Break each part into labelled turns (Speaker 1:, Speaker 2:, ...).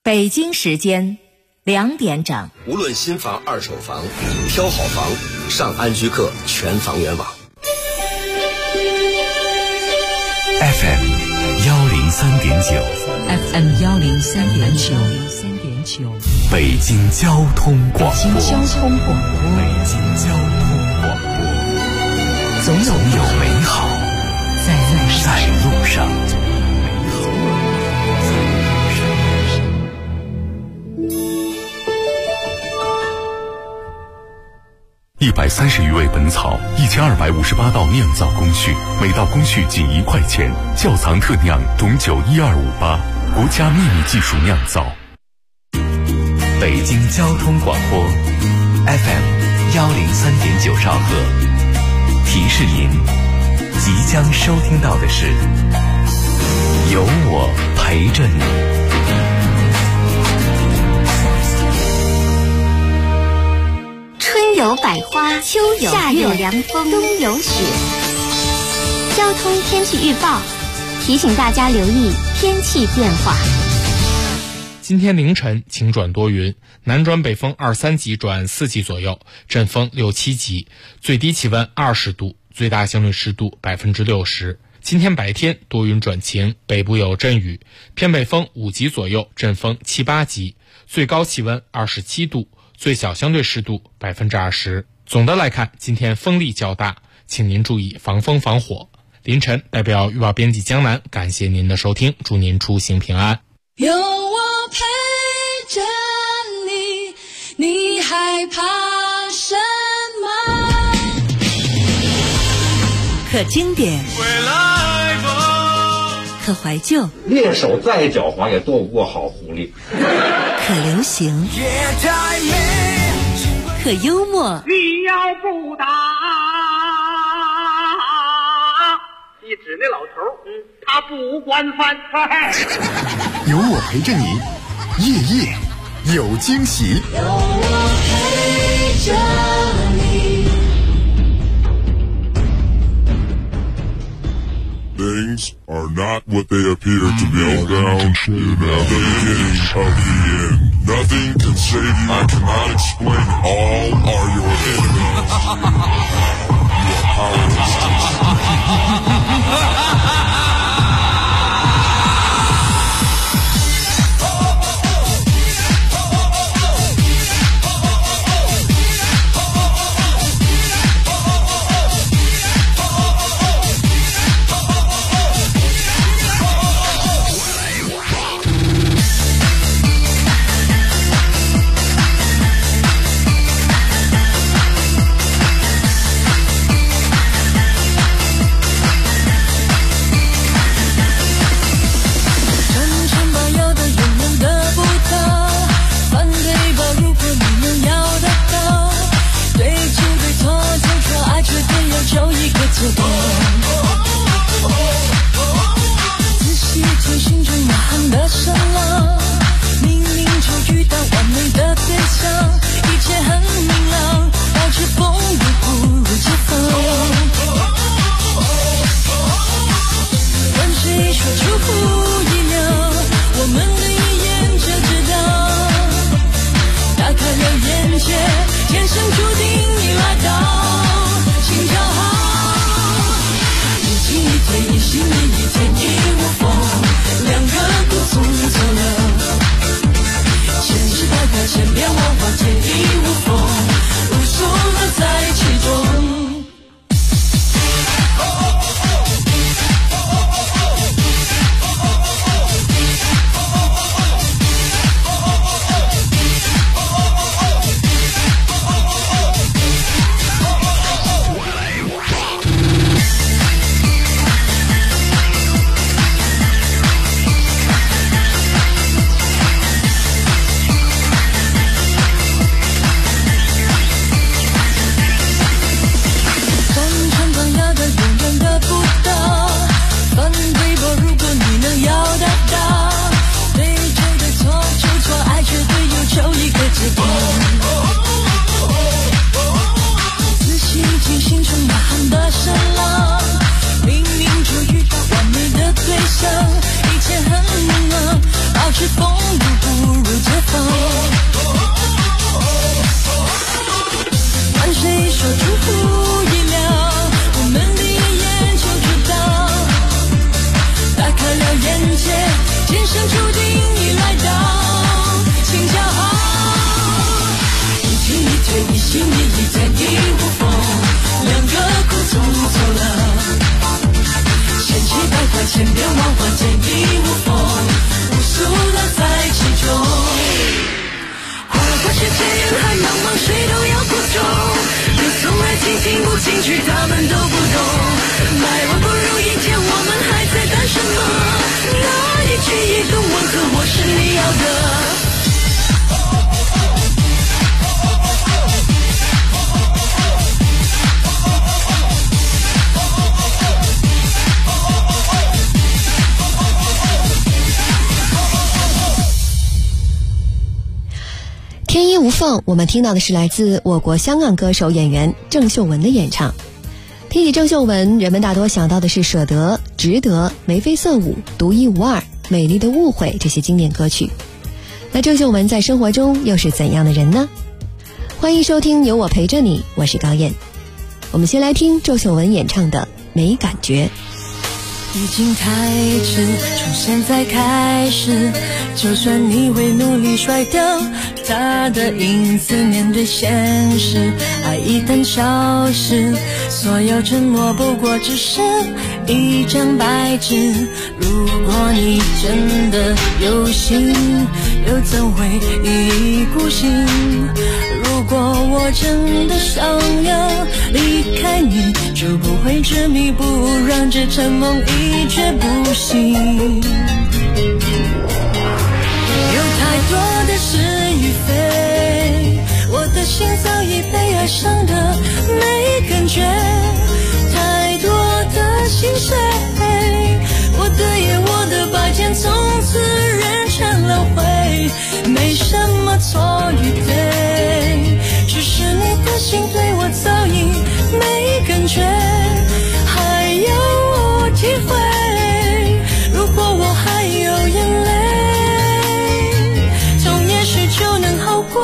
Speaker 1: 北京时间2点整。
Speaker 2: 无论新房、二手房，挑好房，上安居客全房源网。
Speaker 3: FM 103.9
Speaker 1: FM 103.9
Speaker 3: 北京交通广播。总有美好在路上。130余味本草，1258道酿造工序，每道工序仅1块钱。窖藏特酿董酒12588，国家秘密技术酿造。北京交通广播 FM 103.9兆赫，提示您，即将收听到的是有我陪着你。
Speaker 4: 春有百花，秋有夏有凉风，冬有雪。交通天气预报提醒大家留意天气变化。
Speaker 5: 今天凌晨晴转多云，南转北风2、3级转4级左右，阵风6、7级，最低气温20度，最大相对湿度60%。今天白天多云转晴，北部有阵雨，偏北风5级左右，阵风7、8级，最高气温27度，最小相对湿度20%。总的来看，今天风力较大，请您注意防风防火。凌晨代表预报编辑江南，感谢您的收听，祝您出行平安。
Speaker 6: 有我陪着你，你害怕什么？
Speaker 1: 可经典，可怀旧，
Speaker 7: 猎手再狡猾也躲不过好狐狸。
Speaker 1: 可流行，可幽默。
Speaker 8: 你要不打，你指那老头，他不惯犯。
Speaker 9: 有我陪着你，夜夜有惊喜。
Speaker 6: 有我陪着你。
Speaker 10: Things are not what they appear to be. Down to the beginning of the end. Nothing can save you. I cannot explain it. All are your enemies. You are powerless to
Speaker 6: 天生注定已来到，请骄傲。一进一退，一心一意，天衣无缝，两个苦从走了，千奇百怪，千变万化，天衣无缝，无数乐在其中。过去千人海茫茫，谁都要孤忠。你从来听进不进去，他们都不懂。百万不如一见，我们还在等什么？那一句一个吻合，我是你要的。
Speaker 11: 天衣无缝，我们听到的是来自我国香港歌手演员郑秀文的演唱。提起郑秀文，人们大多想到的是舍得、值得、眉飞色舞、独一无二、美丽的误会这些经典歌曲。那郑秀文在生活中又是怎样的人呢？欢迎收听有我陪着你，我是高燕。我们先来听郑秀文演唱的《没感觉》。
Speaker 6: 已经太迟，从现在开始，就算你会努力甩掉他的影子，面对现实，爱一旦消失，所有承诺不过只是一张白纸。如果你真的有心，又怎会一意孤行？如果我真的想要离开你，就不会执迷不悟，让这场梦一蹶不振。有太多的是与非，我的心早已被爱伤得没感觉，太多的心碎，我的夜我的白天从此变成了灰，没什么错与对，只是你的心对我早已没感觉，还要我体会，如果我还有眼泪，痛也许就能好过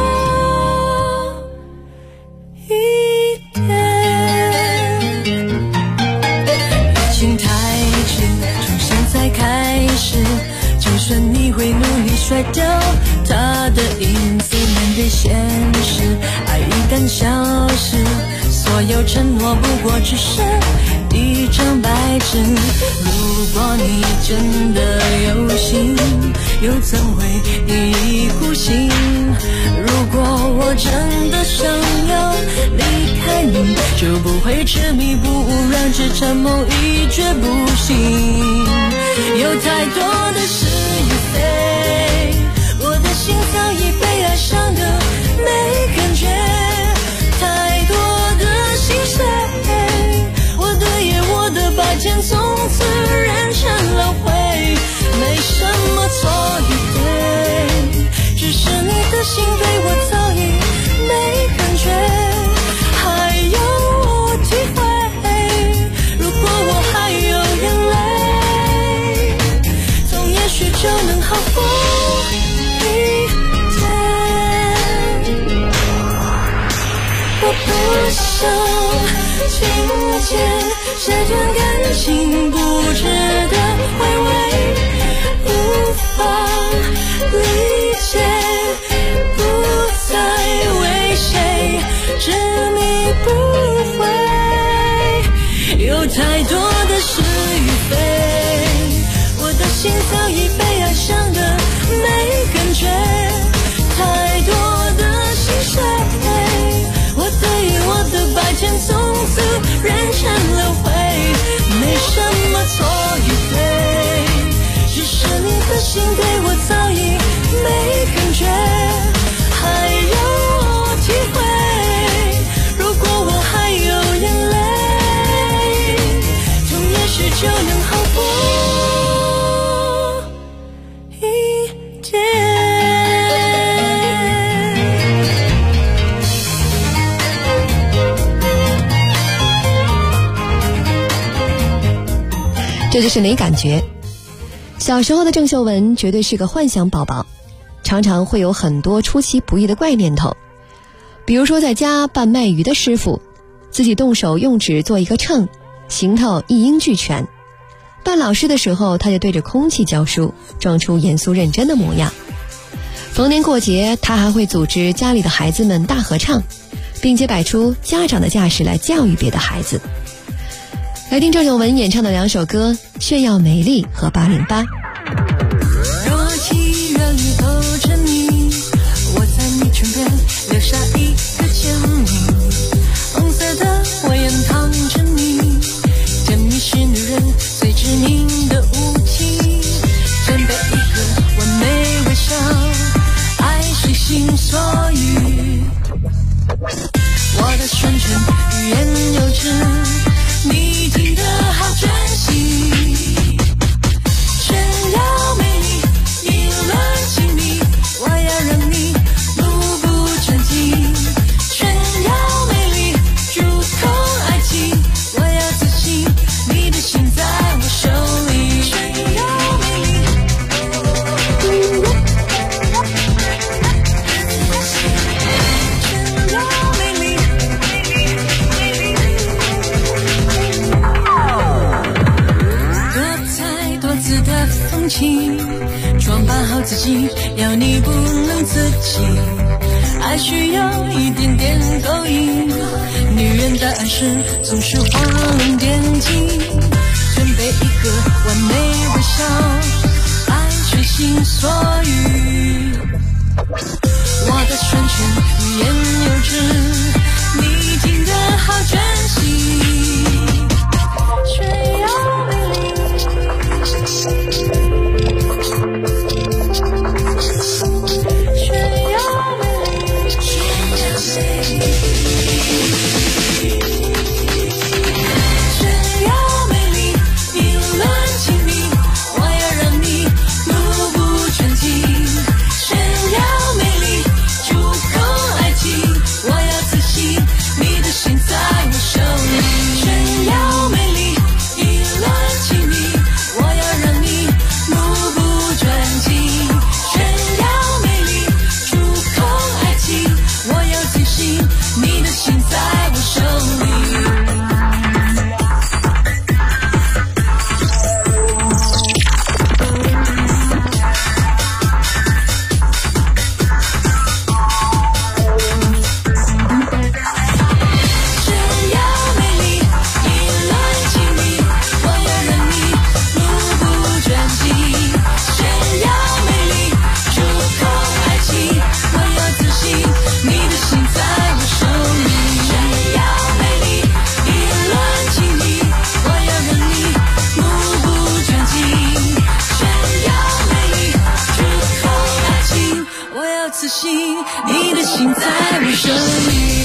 Speaker 6: 一点。已经太迟，从现在开始，就算你会努力甩掉他的影子，面对现实，爱一旦消失，所有承诺不过只是一张白纸。如果你真的有心，又怎会一意孤行？如果我真的想要离开你，就不会执迷不悟，让这场梦一蹶不振。有太多的是与非，我的心早已被爱伤得没感觉，太多的心碎，我的夜我的白天从此变成了灰，没什么错与对，只是你的心对我早已没感觉，还要我体会，如果我还有眼泪，总也许就能好过一点。我不想听见这段感情不值得回味，无法理解，不再为谁执迷不悔。有太多的是与非，我的心早已被爱伤得没感觉，太多的心碎，我的夜我的白天从此变成了灰，没什么错与对，只是你的心对我早已没感觉，还要我体会，如果我还有眼泪，痛也许就能好过一点。
Speaker 11: 这就是没感觉。小时候的郑秀文绝对是个幻想宝宝，常常会有很多出其不意的怪念头，比如说在家扮卖鱼的师傅，自己动手用纸做一个秤，行头一应俱全， 扮老师的时候，他就对着空气教书，装出严肃认真的模样。逢年过节，他还会组织家里的孩子们大合唱，并且摆出家长的架势来教育别的孩子。来听郑秀文演唱的2首歌《炫耀美丽》和808。
Speaker 6: 若即若离都着你，我在你唇边留下一个签名，红色的我眼烫着你，甜蜜是女人最致命的武器，准备一个完美微笑，爱随心所欲，我的纯纯欲言又止，你听得好专心，炫耀美丽意乱情迷，我要让你目不转睛，炫耀美丽主控爱情，我要自信，你的心在我手里，炫耀美丽炫耀美丽，多彩多姿的风情，装扮好自己，要你不能自己，爱需要一点点勾引，女人的暗示总是画龙点睛，准备一个完美微笑，爱随心所欲，我的纯纯欲言又止，你听得好专心，炫耀美丽炫耀美丽炫耀美丽意乱情迷，我要让你目不转睛，炫耀美丽主控爱情，我要自信，你的心在我手里，炫耀美丽意乱情迷，我要让你目不转睛，炫耀美丽主控爱情，我要自信，你的心在我手里。炫耀美丽意乱情迷，我要让你目不转睛，炫耀美丽主控爱情，我要自信，你的心在我手里，炫耀美丽意乱情迷，我要让你目不转睛，炫耀美丽主控爱情，我要自信，你的心在我手里。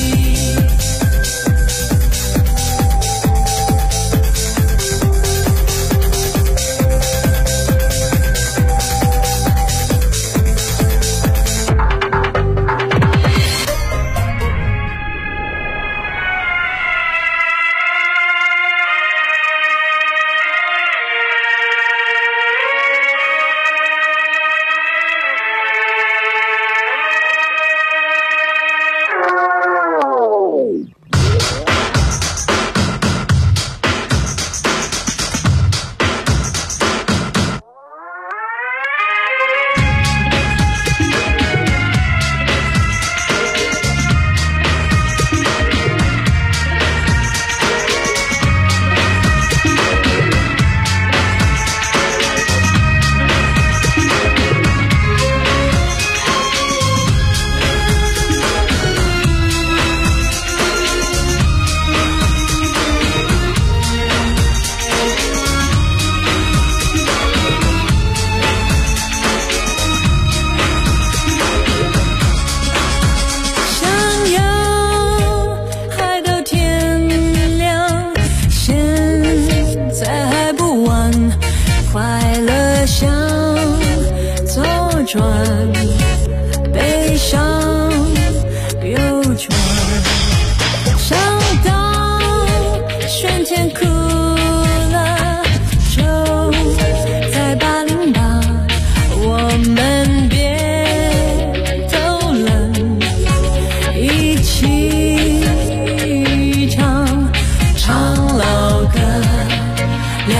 Speaker 6: 悲伤又转，想到春天哭了，就在808，我们别偷懒，一起唱老歌，流行的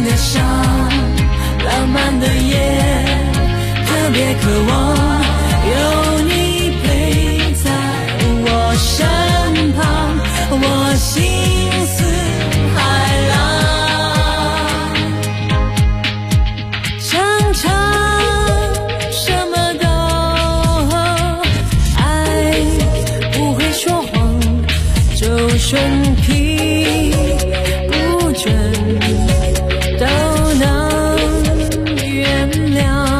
Speaker 6: 的伤，浪漫的夜，特别渴望有你陪在我身旁，我心似海浪，常常什么都爱，不会说谎，就顺皮不准都能原谅。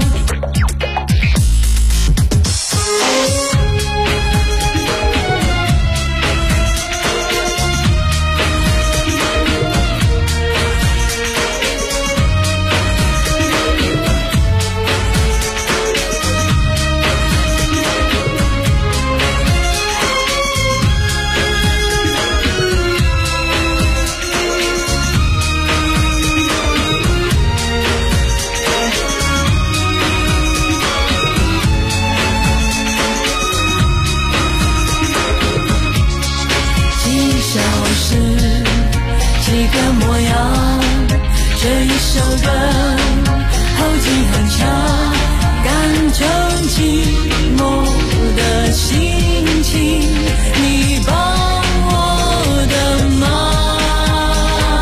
Speaker 6: 这一首歌后劲很强，感受寂寞的心情，你帮我的忙，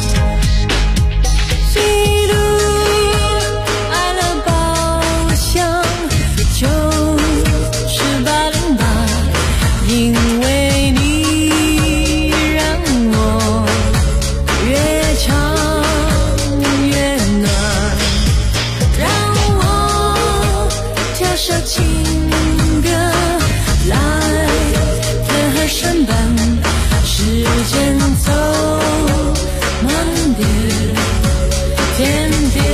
Speaker 6: 一路爱了包厢就是808，因为你让我越唱情歌来的和声伴，时间走慢点，天别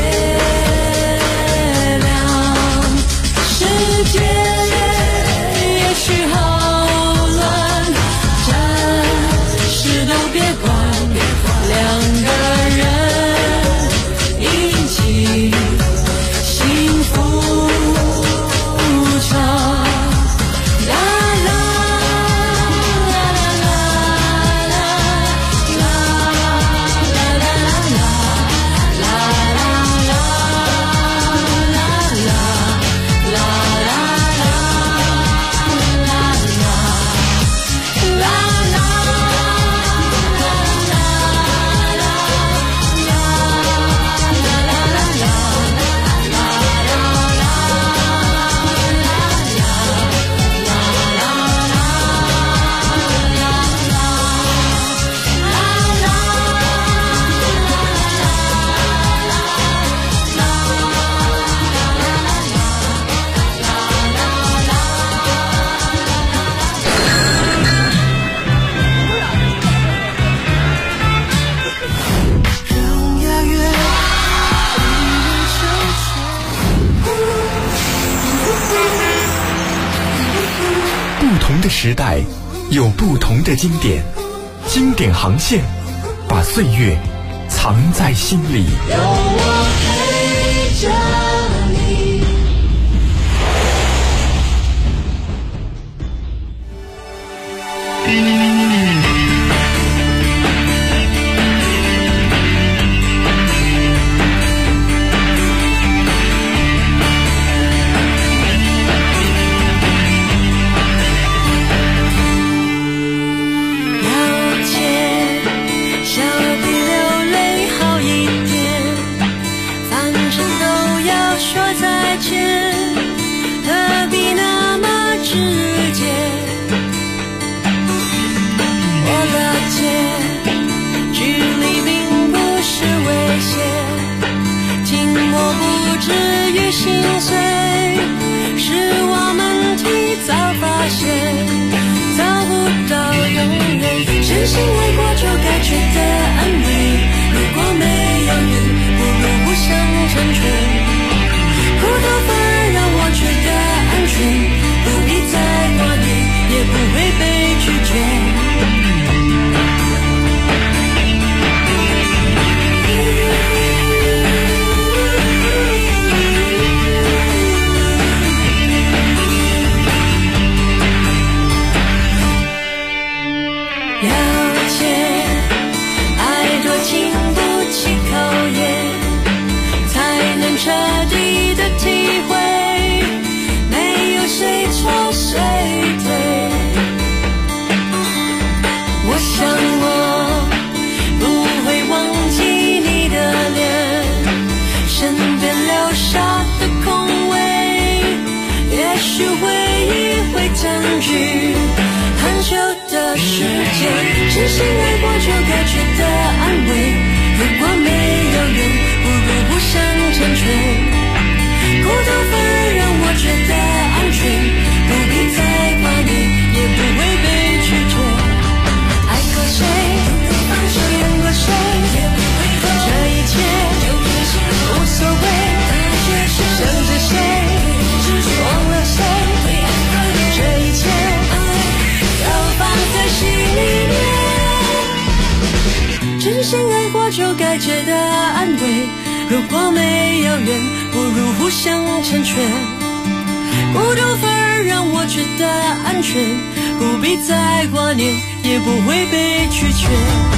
Speaker 6: 亮，世界也许好乱，暂时都别管，两个人一起幸福。
Speaker 9: 不同的时代有不同的经典，经典航线把岁月藏在心里。
Speaker 6: 有我陪着你。真心爱过就该觉得安慰，如果没有缘，不如互相成全。苦头反而让我觉得安全，不必再挂念，也不会被拒绝。了解爱多身边留下的空位，也许回忆会占据很久的时间。真心爱过就该觉得安慰，如果没有缘，不如互相成全。孤独反而让我觉得安全，不必再挂念，也不会被拒绝。爱过谁，恋过谁，这一切无所谓。想着谁，忘了谁，这一切都放在心里面。真心爱过就该觉得安慰，如果没有缘，不如互相成全。孤独反而让我觉得安全，不必再挂念，也不会被拒绝。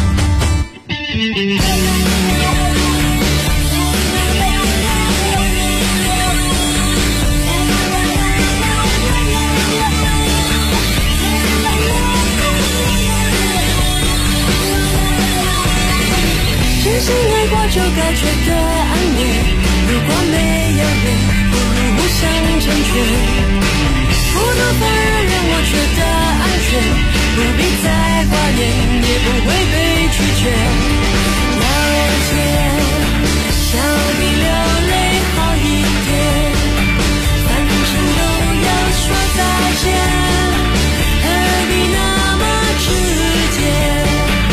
Speaker 6: 真心爱过就该觉得安慰，如果没有缘，不如互相成全。孤独反而让我觉得安全，不必再挂念，也不会被拒绝。了解，笑比流泪好一点，反正都要说再见，何必那么直接。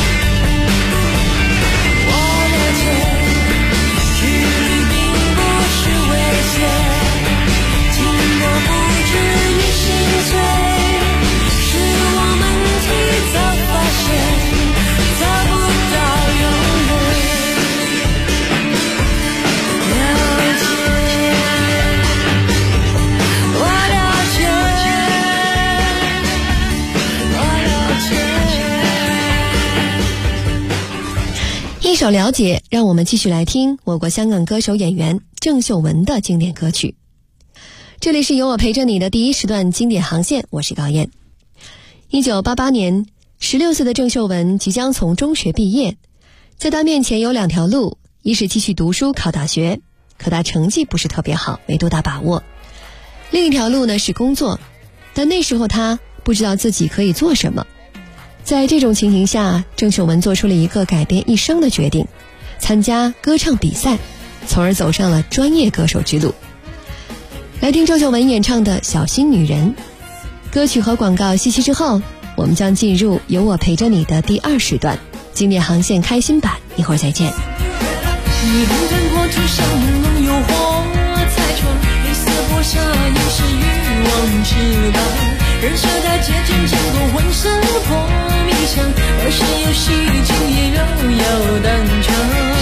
Speaker 11: 一首了解，让我们继续来听我国香港歌手演员郑秀文的经典歌曲。这里是有我陪着你的第一时段经典航线，我是高燕。1988年，16岁的郑秀文即将从中学毕业，在她面前有两条路，一是继续读书考大学，可她成绩不是特别好，没多大把握；另一条路呢是工作，但那时候她不知道自己可以做什么。在这种情形下，郑秀文做出了一个改变一生的决定，参加歌唱比赛，从而走上了专业歌手之路。来听郑秀文演唱的《小心女人》。歌曲和广告息息之后，我们将进入有我陪着你的第二时段经典航线开心版，一会儿再见。
Speaker 6: 你看过涂上浓油火彩妆，黑色薄纱也是欲望之伴，人生太接近，见过浑身破迷香，而是游戏今夜遥遥单唱。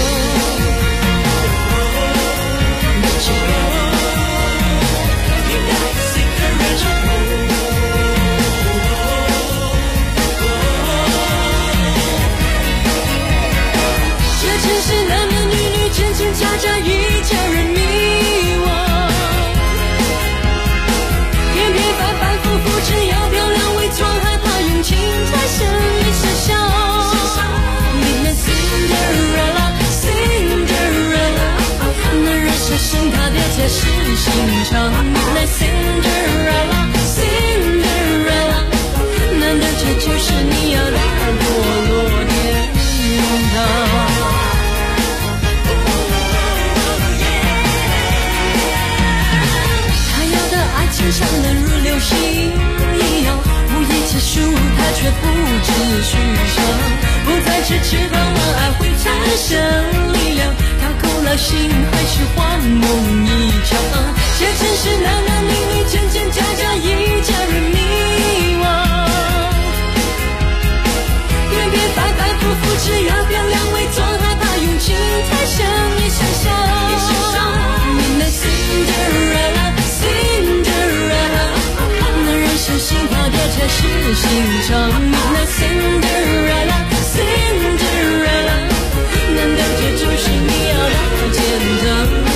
Speaker 6: 这城市男男女女真真假假，一家人迷惘，偏偏反反复复，只要漂亮伪装，害怕用情太深没想象。Midnight Cinderella Cinderella， 男人小心他掉下是心肠。Midnight Cinderella Cinderella， 难道这就是你要的堕落天堂？像冷如流星一样，无意结束，他却不知虚场，不再是翅膀让爱会产生力量，他口了心还是幻梦一场。这城市男男女女真真假假，一家人迷惘，偏偏反反复复，只要漂亮伪装，害怕用情太深也想象。Midnight Cinderella相信他掉下是心肠。Midnight Cinderella Cinderella， 难道这就是你要的天堂？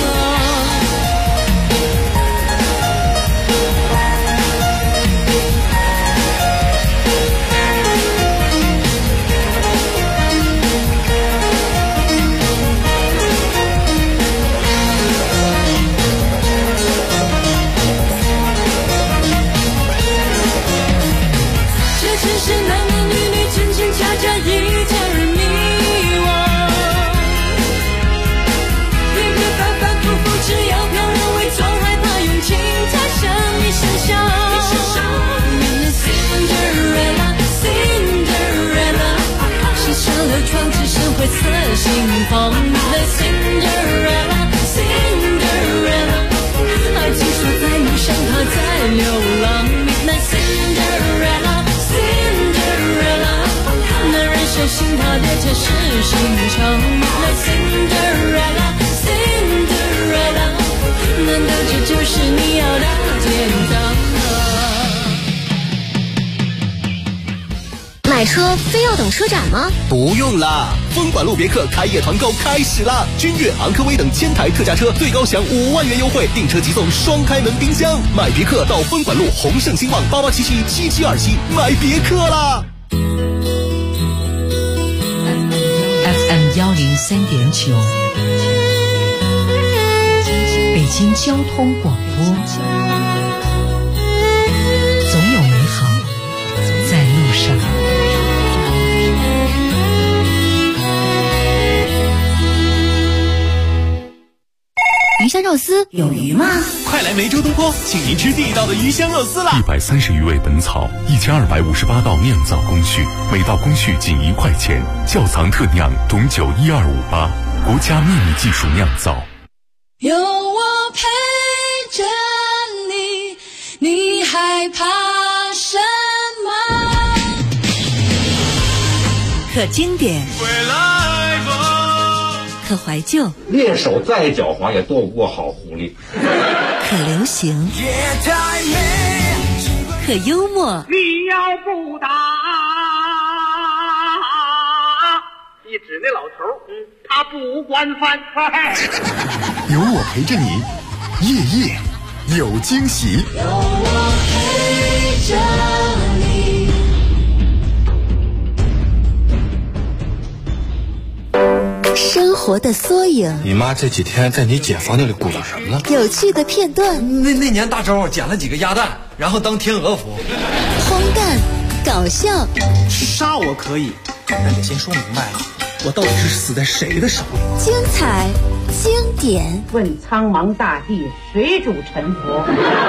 Speaker 6: 房。Cinderella， Cinderella， 听说在路上她在流浪。Cinderella， Cinderella， 男人相信她的家世心肠。Cinderella， Cinderella， 难道这就是你要的天堂？
Speaker 4: 买车非要等车展吗？
Speaker 12: 不用啦，分管路别克开业团购开始啦！君越、昂科威等1000台特价车，最高享5万元优惠，订车即送双开门冰箱。买别克到分管路宏盛兴旺88777727，买别克啦！
Speaker 1: FM 103.9，北京交通广播，总有美好在路上。
Speaker 4: 鱼香肉丝有鱼吗？
Speaker 12: 快来梅州东坡，请您吃地道的鱼香肉丝啦
Speaker 3: ！130余味本草，1258道酿造工序，每道工序仅1块钱，窖藏特酿董酒12588，国家秘密技术酿造。
Speaker 6: 有我陪着你，你害怕什么？
Speaker 1: 可经典，可怀旧，
Speaker 7: 猎手再狡猾也斗不过好狐狸。
Speaker 1: 可流行，可幽默。
Speaker 8: 你要不打，一指那老头，他不惯犯。
Speaker 9: 有我陪着你，夜夜有惊喜。
Speaker 6: 有我陪着你。
Speaker 1: 生活的缩影。
Speaker 13: 你妈这几天在你姐房间里鼓捣什么呢？
Speaker 1: 有趣的片段。
Speaker 14: 那年大招捡了几个鸭蛋，然后当天鹅服。
Speaker 1: 荒诞，搞笑。
Speaker 15: 杀我可以，但得先说明白了，我到底是死在谁的手里？
Speaker 1: 精彩，经典。
Speaker 16: 问苍茫大地，谁主沉浮？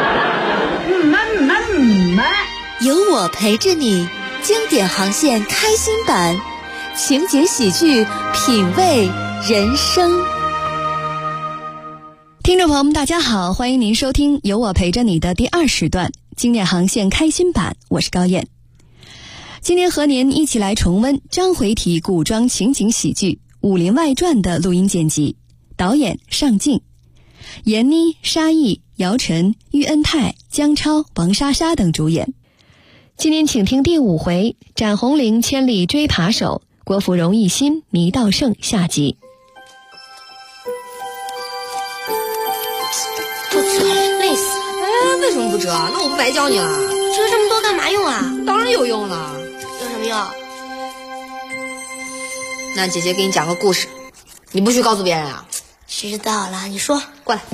Speaker 1: 有我陪着你，经典航线开心版。情节喜剧，品味人生。
Speaker 11: 听众朋友们大家好，欢迎您收听有我陪着你的第2时段经典航线开心版，我是高燕。今天和您一起来重温章回体古装情景喜剧《武林外传》的录音剪辑，导演尚敬，闫妮、沙溢、姚晨、喻恩泰、姜超、王莎莎等主演。今天请听第5回展红绫千里追扒手，国府荣一心迷道圣下集。
Speaker 4: 不折，累死了！
Speaker 17: 为什么不折？那我不白教你了？
Speaker 4: 折这么多干嘛用啊？
Speaker 17: 当然有用了。
Speaker 4: 有什么用？
Speaker 17: 那姐姐给你讲个故事，你不许告诉别人啊。
Speaker 4: 知道了，你说。
Speaker 17: 过来。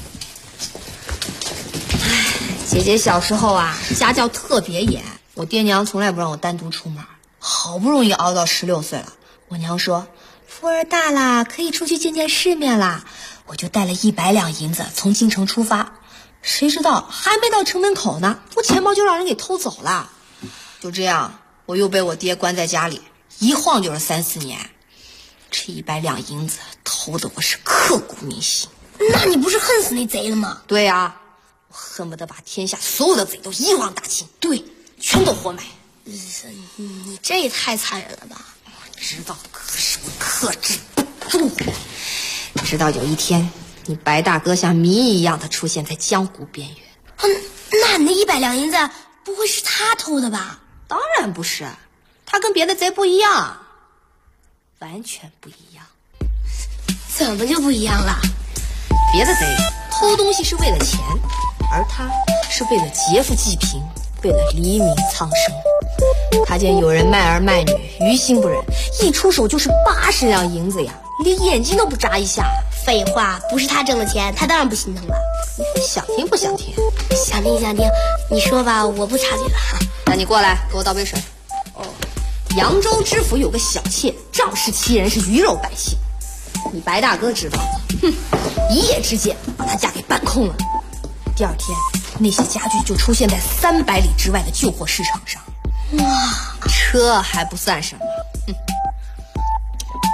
Speaker 17: 姐姐小时候啊，家教特别严，我爹娘从来不让我单独出门。好不容易熬到16岁了，我娘说富儿大啦，可以出去见见世面啦。我就带了100两银子从京城出发，谁知道还没到城门口呢，我钱包就让人给偷走了。就这样，我又被我爹关在家里，一晃就是3、4年。这100两银子偷的我是刻骨铭心。
Speaker 4: 那你不是恨死那贼了吗？
Speaker 17: 对啊，我恨不得把天下所有的贼都一网打尽，对，全都活埋。
Speaker 4: 你这也太残忍了吧！
Speaker 17: 我知道，可是我克制不住。直到有一天，你白大哥像谜一样的出现在江湖边缘。
Speaker 4: 那你那100两银子不会是他偷的吧？
Speaker 17: 当然不是，他跟别的贼不一样，完全不一样。
Speaker 4: 怎么就不一样了？
Speaker 17: 别的贼偷东西是为了钱，而他是为了劫富济贫，为了黎民苍生。他见有人卖儿卖女，于心不忍，一出手就是80两银子呀，连眼睛都不眨一下。
Speaker 4: 废话，不是他挣的钱，他当然不心疼了。
Speaker 17: 你想听不想听？
Speaker 4: 想听想听，你说吧，我不插嘴了。
Speaker 17: 那你过来给我倒杯水。扬州知府有个小妾，仗势欺人，是鱼肉百姓。你白大哥知道了，一夜之间把他家给搬空了。第2天，那些家具就出现在300里之外的旧货市场上。哇，这还不算什么，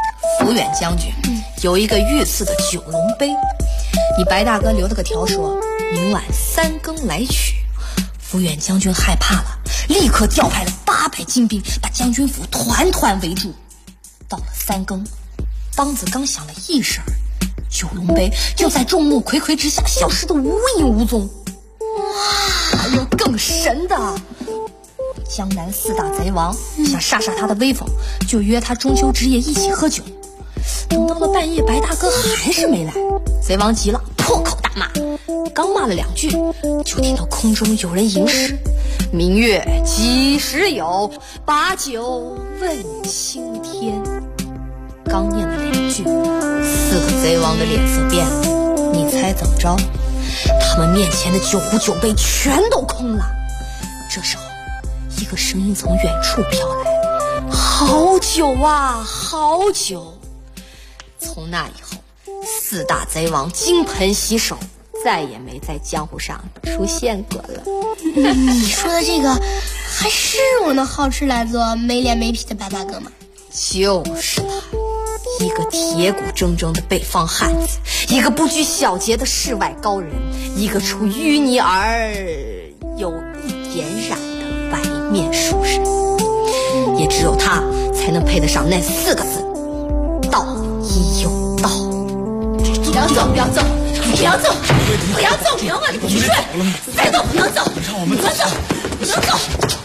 Speaker 17: 福远将军有一个御赐的九龙杯，你白大哥留了个条说明晚3更来取。福远将军害怕了，立刻调派了800精兵，把将军府团团围住。到了3更，梆子刚响了1声，九龙杯就在众目睽睽之下消失得无影无踪。哇，还有更神的！江南4大贼王想杀他的威风，就约他中秋之夜一起喝酒。等到了半夜，白大哥还是没来，贼王急了，破口大骂。刚骂了2句，就听到空中有人吟诗：明月几时有，把酒问青天。刚念了2句，4个贼王的脸色变了，你猜怎么着？他们面前的酒壶酒杯全都空了。这时候一个声音从远处飘来：好酒啊，好酒！从那以后，4大贼王金盆洗手，再也没在江湖上出现过了。
Speaker 18: 你说的这个还是我那好吃懒做没脸没皮的白大哥吗？
Speaker 17: 就是他，一个铁骨铮铮的北方汉子，一个不拘小节的世外高人，一个出淤泥而有一点染的白面书生。也只有他才能配得上那4个字：道义有道。不要走，不要走，不要走，不要走，明白？你闭嘴！再都不能走，让我们走，不能走。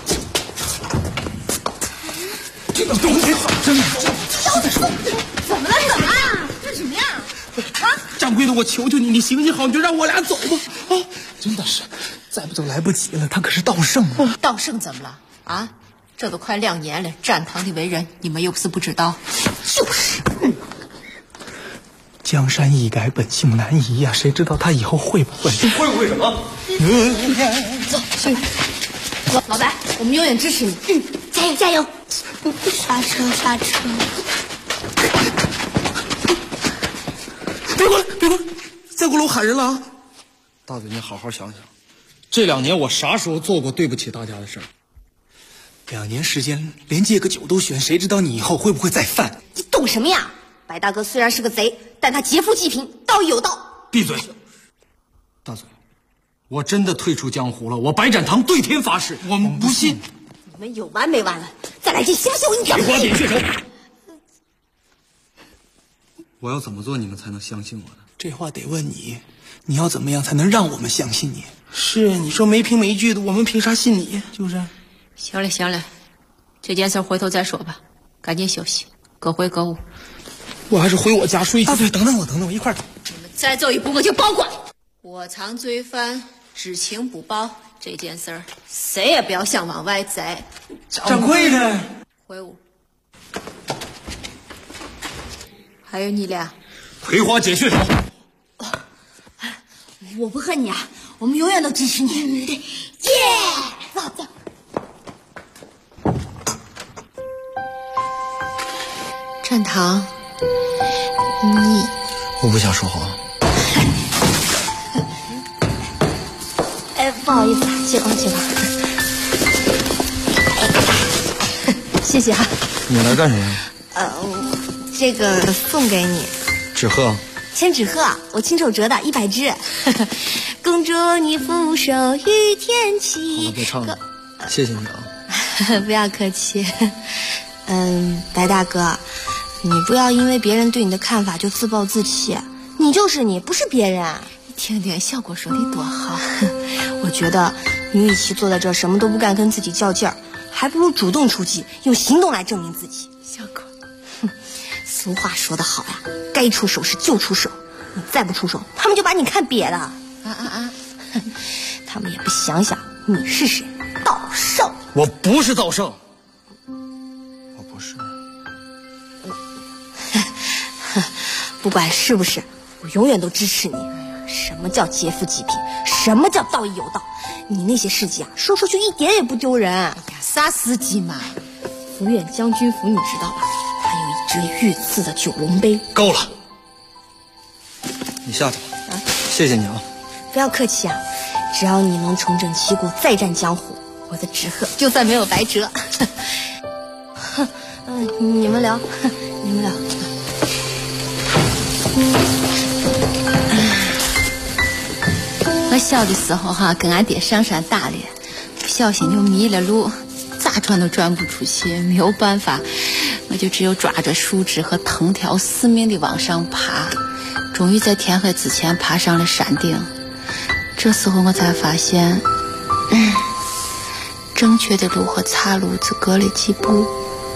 Speaker 15: 这个东西真的，
Speaker 17: 怎么了？怎么了？这什么呀？啊！
Speaker 15: 掌柜的，我求求你，你行行好，你就让我俩走吧。啊，真的是，再不走来不及了。他可是道圣啊！
Speaker 19: 道圣怎么了？啊，这都快2年了，战堂的为人，你们又不是不知道。
Speaker 17: 就是。
Speaker 15: 江山易改，本性难移呀！谁知道他以后会不会？
Speaker 13: 会不会什么？
Speaker 17: 走，去。老白，我们永远支持你。加油加油！
Speaker 18: 刹车刹车！
Speaker 15: 别过来，别过来！再过来我喊人了啊！大嘴，你好好想想，这2年我啥时候做过对不起大家的事儿？2年时间，连戒个酒都悬，谁知道你以后会不会再犯？
Speaker 17: 你懂什么呀？白大哥虽然是个贼，但他劫富济贫，道义有道。
Speaker 15: 闭嘴！大嘴，我真的退出江湖了，我白展堂对天发誓，我们不信。
Speaker 17: 你们有完没完了？再来这行不行？我跟你讲，
Speaker 15: 葵花点穴手。我要怎么做你们才能相信我呢？这话得问你，你要怎么样才能让我们相信你？是你说没凭没据的，我们凭啥信你？就是。
Speaker 19: 行了行了，这件事回头再说吧，赶紧休息，各回各屋。
Speaker 15: 我还是回我家睡去。大嘴，等等我一块儿。
Speaker 19: 你们再走一步我就报官。窝藏罪犯，知情不报，这件事儿谁也不要想往外栽。
Speaker 15: 掌柜的，
Speaker 19: 回屋。还有你俩，
Speaker 15: 葵花解穴手。
Speaker 17: 我不恨你啊，我们永远都支持你。耶！走走。
Speaker 19: 战堂，
Speaker 15: 我不想说话。
Speaker 17: 哎，不好意思，借光。谢谢啊。
Speaker 15: 你来干什么？
Speaker 17: 这个送给你。
Speaker 15: 纸鹤。
Speaker 17: 千纸鹤，我亲手折的，100只。公主你俯首于天齐。
Speaker 15: 好了，别唱了，谢谢你啊。
Speaker 17: 不要客气。白大哥，你不要因为别人对你的看法就自暴自弃，你就是你，不是别人。
Speaker 19: 听听效果说的多好。
Speaker 17: 我觉得你与其坐在这什么都不干跟自己较劲儿，还不如主动出击，用行动来证明自己。
Speaker 19: 效果。
Speaker 17: 俗话说得好呀，该出手时就出手，你再不出手，他们就把你看瘪了。他们也不想想你是谁，道圣。
Speaker 15: 我不是道圣。我不是。
Speaker 17: 不管是不是，我永远都支持你。什么叫劫富济贫？什么叫道义有道？你那些事迹啊，说出去一点也不丢人。
Speaker 19: 啥事迹嘛？
Speaker 17: 福远将军府你知道吧？他有一只御赐的九龙杯。
Speaker 15: 够了，你下去吧。谢谢你啊。
Speaker 17: 不要客气啊，只要你能重整旗鼓，再战江湖，我的纸鹤就算没有白折。你们聊。
Speaker 19: 我小的时候哈，跟俺爹上山打猎，不小心就迷了路，咋转都转不出去，没有办法，我就只有抓着树枝和藤条死命地往上爬，终于在天黑之前爬上了山顶。这时候我才发现，正确的路和岔路只隔了几步。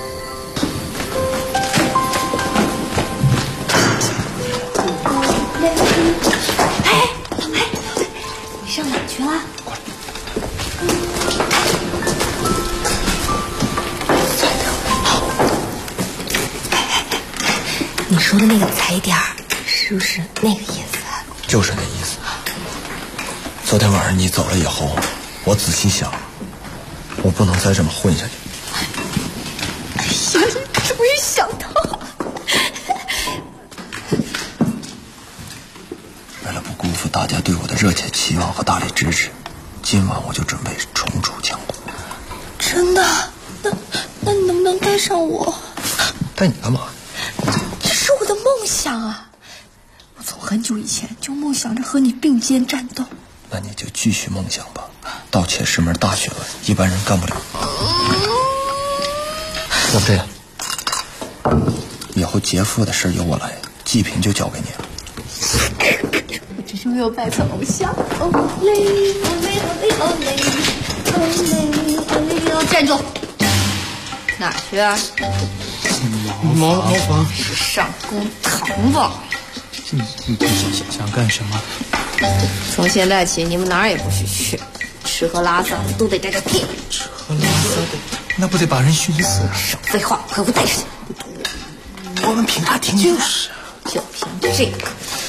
Speaker 17: 你说的那个踩点儿，是不是那个意思？
Speaker 13: 就是那意思。昨天晚上你走了以后，我仔细想，我不能再这么混下去。
Speaker 17: 哎呀，你终于想到了。
Speaker 13: 为了不辜负大家对我的热切期望和大力支持，今晚我就准备重出江湖。
Speaker 17: 真的？那你能不能带上我？
Speaker 13: 带你干嘛？
Speaker 17: 这是我的梦想啊！我从很久以前就梦想着和你并肩战斗。
Speaker 13: 那你就继续梦想吧，盗窃是门大学问，一般人干不了。要不这样，以后劫富的事由我来，祭品就交给你了。
Speaker 17: 我真是没有拜错偶像。哦嘞，哦嘞，哦嘞，哦嘞，哦嘞，哦嘞，站住！哪儿去啊？
Speaker 15: 茅房。
Speaker 17: 是上公堂吧？
Speaker 15: 你想干什么？
Speaker 17: 从现在起，你们哪儿也不许去，吃喝拉撒都得带着屁。
Speaker 15: 吃喝拉撒的，那不得把人熏死啊？
Speaker 17: 少废话，快给我带上去！
Speaker 15: 我们凭啥听你？
Speaker 17: 就是就凭这个，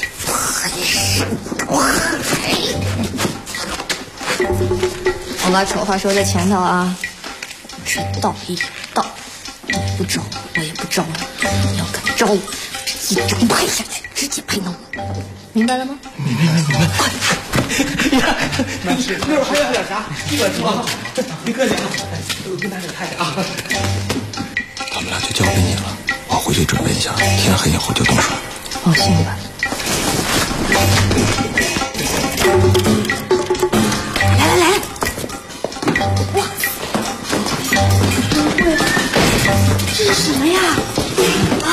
Speaker 17: 我把丑话说在前头啊，只道一道，你不招我也不招你，要敢招我，直接掌拍下去，直接拍脑，明白了吗？
Speaker 15: 明白。呀，那是那会儿还要点啥？我说，别客气啊，给拿点菜啊。
Speaker 13: 他们俩就交给你了，我回去准备一下，天黑以后就动手。
Speaker 17: 放心吧。来，哇，这是什么呀？啊！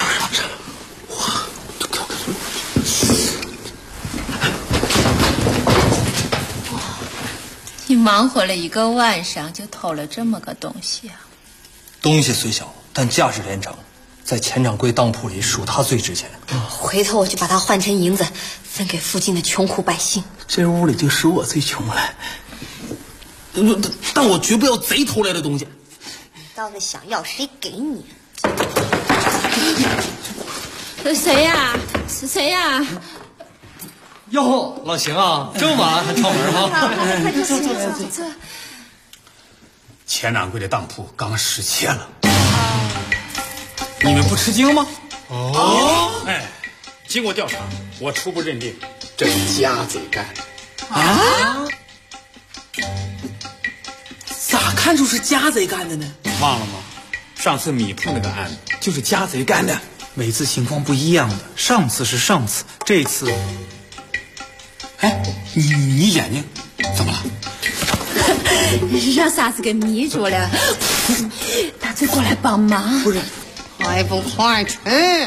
Speaker 19: 你忙活了一个晚上，就偷了这么个东西啊？
Speaker 15: 东西虽小，但价值连城，在钱掌柜当铺里属它最值钱。
Speaker 17: 回头我就把它换成银子，分给附近的穷苦百姓。
Speaker 15: 这屋里就属我最穷了，但我绝不要贼偷来的东西。
Speaker 17: 你倒是想要谁给你？
Speaker 19: 谁呀？是谁呀？
Speaker 15: 哟，老邢啊，这么晚还敲门哈？
Speaker 17: 快坐。
Speaker 20: 钱掌柜的当铺刚失窃了，你们不吃惊吗？哎，经过调查，我初步认定这是家贼干
Speaker 15: 啊！咋看出是家贼干的呢？
Speaker 20: 忘了吗？上次米铺那个案子就是家贼干的。
Speaker 15: 每次情况不一样的，上次是上次，这次，
Speaker 20: 哎，你眼睛怎么了？
Speaker 19: 让傻子给迷住了，大嘴过来帮忙。
Speaker 15: 不是，
Speaker 19: 快不快去？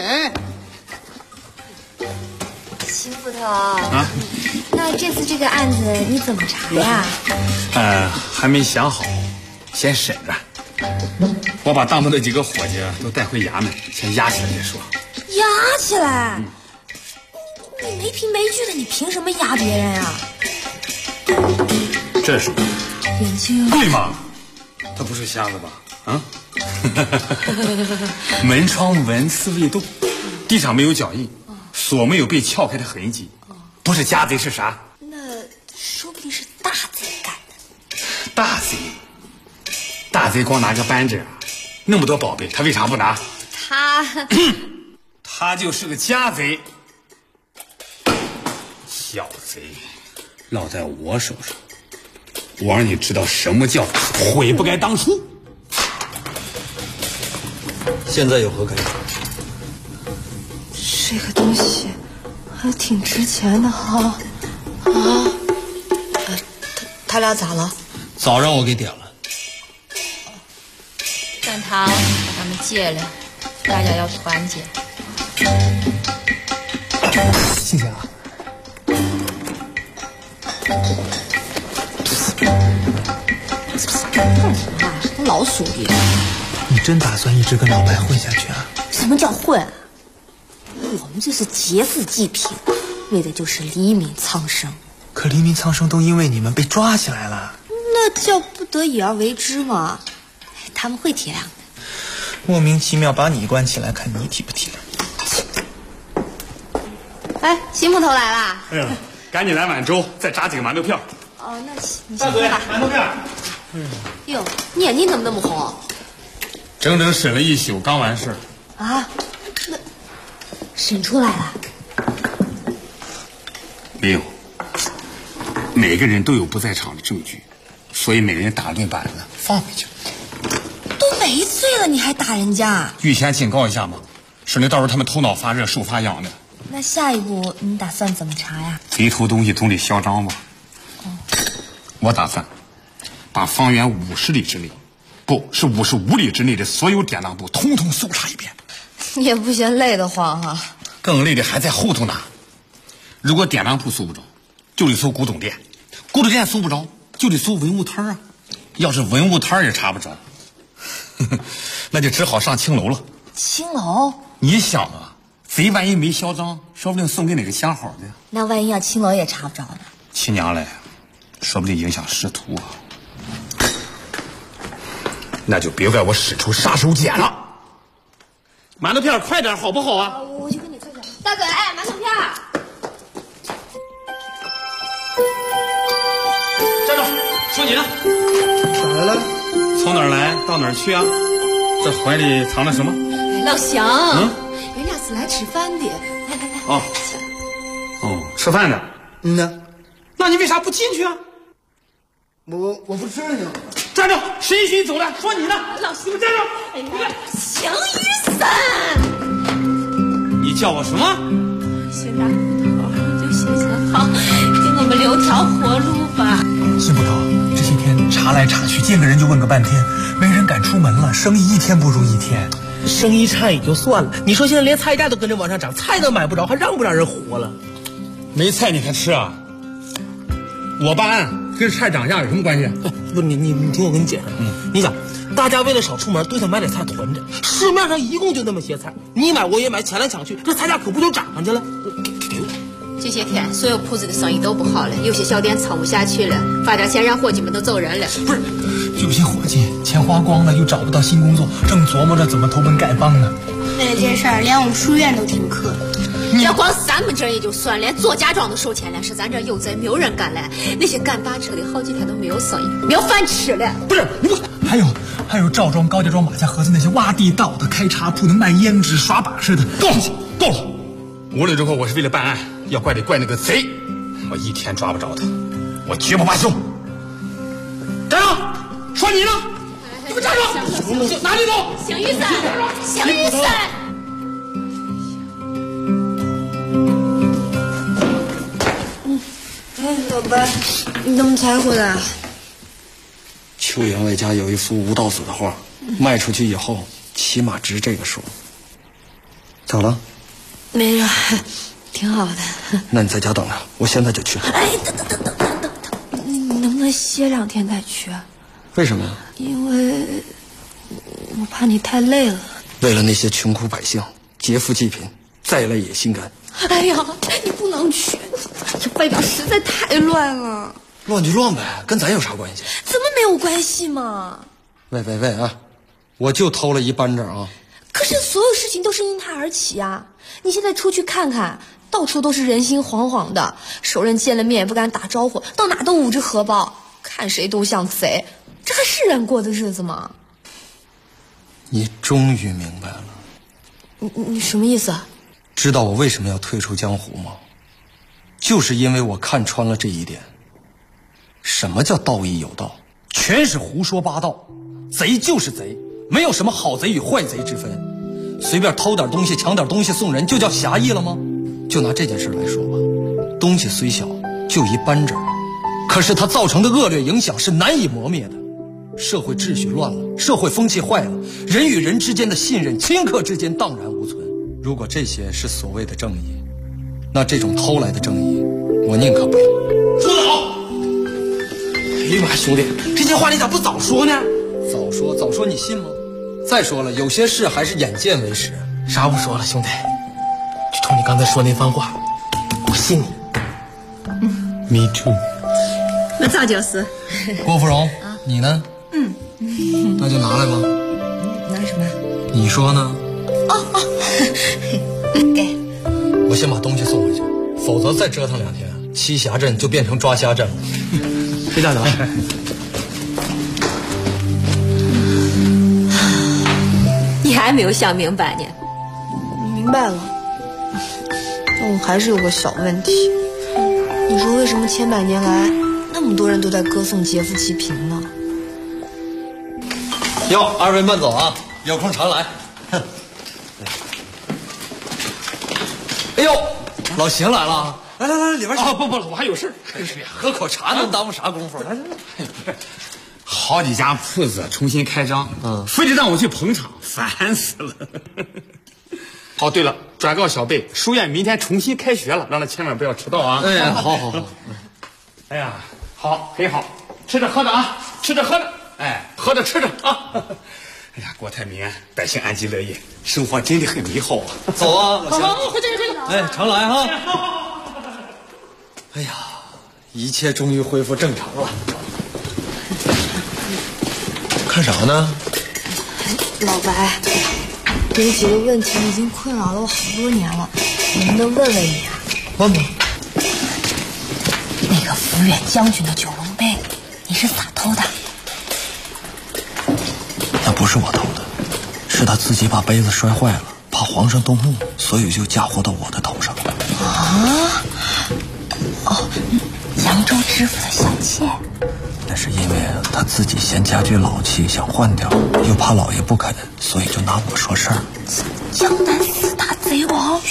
Speaker 17: 邢捕头啊，那这次这个案子你怎么查呀？
Speaker 20: 还没想好，先审着。我把当铺的几个伙计都带回衙门，先押起来再说。
Speaker 17: 押起来？你没凭没据的，你凭什么押别人呀？
Speaker 20: 这是
Speaker 17: 眼睛
Speaker 20: 对吗？他不是瞎子吧？啊？门窗纹丝未动，地上没有脚印，锁没有被撬开的痕迹，不是家贼是啥？
Speaker 17: 那说不定是大贼干的。
Speaker 20: 大贼光拿个扳指啊，那么多宝贝，他为啥不拿？他就是个家贼，小贼落在我手上，我让你知道什么叫悔不该当初。
Speaker 13: 现在有何感想？
Speaker 17: 这个东西还挺值钱的哈。他俩咋了？
Speaker 15: 早让我给点了。
Speaker 17: 蛋挞把他们戒了，大家要团结。
Speaker 15: 谢谢啊。
Speaker 17: 干什么啊？他老鼠逼！
Speaker 15: 你真打算一直跟老白混下去啊？
Speaker 17: 什么叫混？我们这是劫富济贫，为的就是黎民苍生。
Speaker 15: 可黎民苍生都因为你们被抓起来了，
Speaker 17: 那叫不得已而为之嘛。他们会体谅的。
Speaker 15: 莫名其妙把你关起来，看你体不体谅。
Speaker 17: 哎，新木头来啦！
Speaker 20: 哎呀，赶紧来碗粥，再炸几个馒头片。
Speaker 17: 哦，那行，你
Speaker 20: 大嘴
Speaker 17: 先喝吧。
Speaker 20: 馒头片。
Speaker 17: 哟，你眼睛怎么那么红？
Speaker 20: 整整审了一宿，刚完事。
Speaker 17: 啊？那审出来了？
Speaker 20: 没有。每个人都有不在场的证据，所以每人打顿板子，放回去。
Speaker 17: 都没罪了，你还打人家？
Speaker 20: 预先警告一下嘛，省得到时候他们头脑发热、手发痒的。
Speaker 17: 那下一步你打算怎么查呀？
Speaker 20: 贼偷东西总得嚣张嘛。我打算把方圆50里之内，不是55里之内的所有典当部统统搜查一遍。
Speaker 17: 你也不嫌累得慌哈。
Speaker 20: 更累的还在后头呢。如果典当铺搜不着，就得搜古董店；古董店搜不着，就得搜文物摊啊。要是文物摊也查不着，那就只好上青楼了。
Speaker 17: 青楼？
Speaker 20: 你想啊，贼万一没嚣张，说不定送给哪个相好的。
Speaker 17: 那万一要青楼也查不着呢？
Speaker 20: 亲娘嘞，说不定影响仕途啊。那就别怪我使出杀手锏了。馒头片快点好不好啊？
Speaker 17: 我去跟你快点。大嘴，馒头片。
Speaker 20: 站住！说你呢？
Speaker 15: 咋来了？
Speaker 20: 从哪儿来到哪儿去啊？这怀里藏了什么？
Speaker 17: 老祥，人家是来吃饭的。来。
Speaker 20: 哦，吃饭的。
Speaker 15: 呢？
Speaker 20: 那你为啥不进去啊？
Speaker 15: 我不吃呢。
Speaker 20: 站住！谁许你走的？说你呢？
Speaker 17: 老祥，
Speaker 20: 站住！
Speaker 17: 哎呀，祥雨伞。
Speaker 20: 你叫我什么？
Speaker 17: 谢大斧头，就谢好，给我们留条活路吧。
Speaker 15: 新捕头，这些天查来查去，见个人就问个半天，没人敢出门了，生意一天不如一天。
Speaker 21: 生意差也就算了，你说现在连菜价都跟着往上涨，菜都买不着，还让不让人活了？
Speaker 20: 没菜你还吃啊？我办案跟菜涨价有什么关系？
Speaker 21: 不，你听我跟你解释。你想，大家为了少出门，都想买点菜囤着，市面上一共就那么些菜，你买我也买，抢来抢去，这菜价可不就涨上去了？
Speaker 17: 这些天所有铺子的生意都不好了，有些小店撑不下去了，发点钱让伙计们都走人了。
Speaker 15: 不是，有些伙计钱花光了，又找不到新工作，正琢磨着怎么投奔丐帮呢。
Speaker 18: 为了这事儿，连我们书院都停课。
Speaker 17: 这光咱们这也就算，连做家装都收钱了，是咱这有贼，没有人干了。那些干大车的好几天都没有生意，没有饭吃了。
Speaker 15: 不是，还有赵庄、高家庄、马家河子那些挖地道的、开茶铺的、卖胭脂、耍把式的，
Speaker 20: 够了！无论如何，我是为了办案，要怪得怪那个贼。我一天抓不着他，我绝不罢休。站住！说你呢？你给我站住！哪里走？
Speaker 17: 祥雨伞，祥雨伞。老白，你怎么才回来？
Speaker 13: 邱员外家有一幅吴道子的画，卖出去以后起码值这个数。咋了？
Speaker 17: 没事，挺好的。
Speaker 13: 那你在家等着，我现在就去。
Speaker 17: 哎，等，你能不能歇2天再去？
Speaker 13: 为什么呀？
Speaker 17: 因为我怕你太累了。
Speaker 13: 为了那些穷苦百姓，劫富济贫，再累也心甘。
Speaker 17: 哎呀，你不能去，这外边实在太乱了。
Speaker 13: 乱就乱呗，跟咱有啥关系？
Speaker 17: 怎么没有关系嘛？
Speaker 13: 喂啊！我就偷了一班长啊！
Speaker 17: 可是所有事情都是因他而起啊！你现在出去看看，到处都是人心惶惶的，熟人见了面也不敢打招呼，到哪都捂着荷包，看谁都像贼，这还是人过的日子吗？
Speaker 13: 你终于明白了。
Speaker 17: 你什么意思啊？
Speaker 13: 知道我为什么要退出江湖吗？就是因为我看穿了这一点。什么叫道义有道？全是胡说八道。贼就是贼，没有什么好贼与坏贼之分。随便偷点东西、抢点东西送人，就叫侠义了吗？ 就拿这件事来说吧，东西虽小，就一扳指，可是它造成的恶劣影响是难以磨灭的。社会秩序乱了，社会风气坏了，人与人之间的信任顷刻之间荡然无存。如果这些是所谓的正义，那这种偷来的正义，我宁可不要。
Speaker 21: 说得好！哎呀妈，兄弟，这些话你咋不早说呢？
Speaker 13: 早说你信吗？再说了，有些事还是眼见为实。
Speaker 21: 啥不说了，兄弟，就冲你刚才说那番话，我信你。
Speaker 13: Me too。
Speaker 19: 那早就是。
Speaker 13: 郭芙蓉，你呢？那就拿来吧。
Speaker 17: 拿什么？
Speaker 13: 你说呢？
Speaker 17: 给。
Speaker 13: 我先把东西送回去，否则再折腾2天，栖霞镇就变成抓虾镇了。
Speaker 21: 别打扰。
Speaker 19: 你还没有想明白呢。
Speaker 17: 明白了，但我还是有个小问题。你说为什么千百年来那么多人都在歌颂劫富济贫呢？
Speaker 13: 哟，二位慢走啊，有空常来。哎呦，老邢来了，来里边去。
Speaker 20: 不，我还有事。
Speaker 13: 喝口茶能耽误啥功夫？来。
Speaker 20: 好几家铺子重新开张，非得让我去捧场，烦死了。哦，对了，转告小贝，书院明天重新开学了，让他千万不要迟到啊。
Speaker 13: 哎，好。
Speaker 20: 哎呀，好，很好，吃着喝着啊，吃着喝着，哎，喝着吃着啊。哎呀，国泰民安，百姓安居乐业，生活真的很美好啊。
Speaker 13: 走啊，老邢。
Speaker 20: 好，回去。
Speaker 13: 哎，常来哈。哎呀，一切终于恢复正常了。看啥呢？
Speaker 17: 老白，有几个问题已经困扰了我好多年了，能不能问问你啊？
Speaker 13: 问吧。
Speaker 17: 那个福远将军的九龙杯，你是咋偷的？
Speaker 13: 那不是我偷的，是他自己把杯子摔坏了，怕皇上动怒，所以就嫁祸到我的头上。
Speaker 17: 啊？哦，扬州知府的小妾。
Speaker 13: 那是因为他自己嫌家具老气，想换掉，又怕老爷不肯，所以就拿我说事儿。
Speaker 17: 江南4大贼王。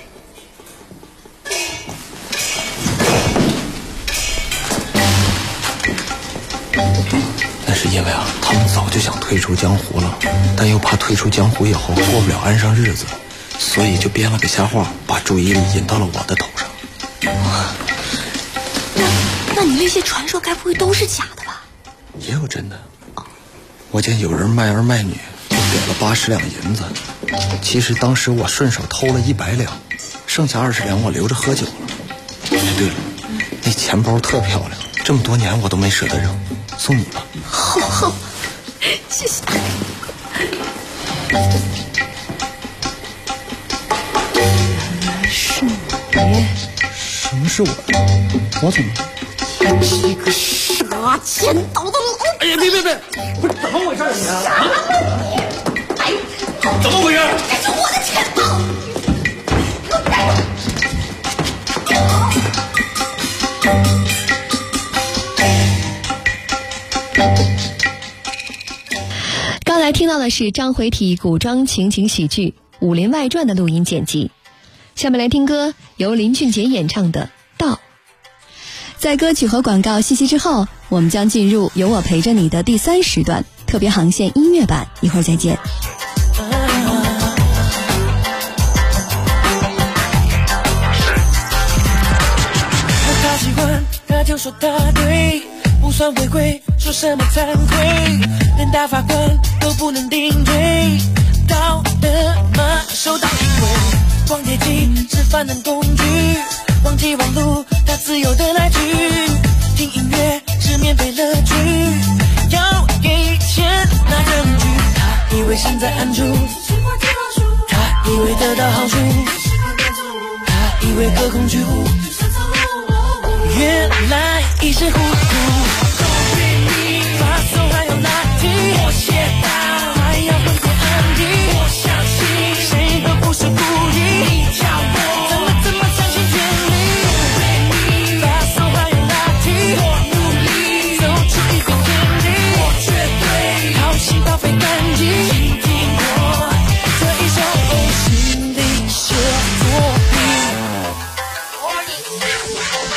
Speaker 13: 那是因为他们早就想退出江湖了，但又怕退出江湖以后过不了安生日子，所以就编了个瞎话，把注意力引到了我的头上。
Speaker 17: 那你那些传说该不会都是假的吧？
Speaker 13: 也有真的。我见有人卖儿卖女，就给了80两银子。其实当时我顺手偷了100两，剩下20两我留着喝酒了。哎，对了，那钱包特漂亮，这么多年我都没舍得扔，送你吧。
Speaker 17: 好，谢谢。是你？
Speaker 13: 什么是我？我怎么？
Speaker 17: 你是一个杀千刀的老……
Speaker 20: 哎呀，别，不是怎么回事你啊？
Speaker 17: 杀了你！哎，
Speaker 20: 怎么回事？
Speaker 17: 这是我的钱包，给我带走！
Speaker 11: 刚才听到的是张回体古装情景喜剧《武林外传》的录音剪辑。下面来听歌，由林俊杰演唱的《道》。在歌曲和广告信息之后，我们将进入有我陪着你的第3时段特别航线音乐版，一会儿再见。
Speaker 6: 他喜欢他就说他对，不算违规，说什么惭愧，连大法官都不能顶罪，道德嘛受到因为逛街机是犯人工具，忘记网路它自由的来去，听音乐是免费乐趣，要给钱拿证据，他以为身在暗处，他以为得到好处，他以为隔空取物，原来一时糊涂。发送还要拉低，我写到还要混点安迪，我相信谁都不是故意，你叫我怎么相信权利？发送还要拉低，我努力走出一片天地，我绝对掏心掏肺感激，请听我这一首心理写作品。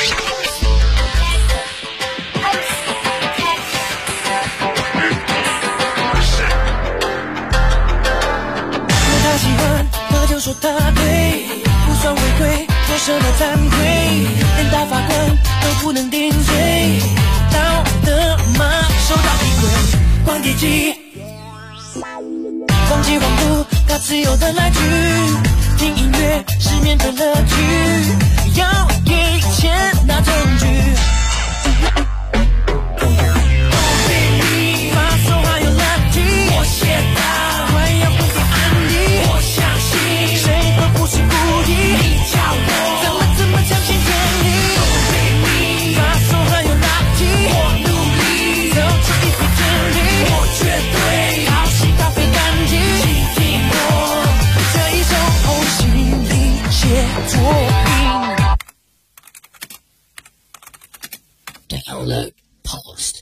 Speaker 6: 说他对，不算违规，做什么惭愧，连大法官都不能定罪，道德吗？手到一挥，光碟机，忘记网路，他自由的来去，听音乐，失眠的乐趣，要给钱拿证据。
Speaker 2: Download post.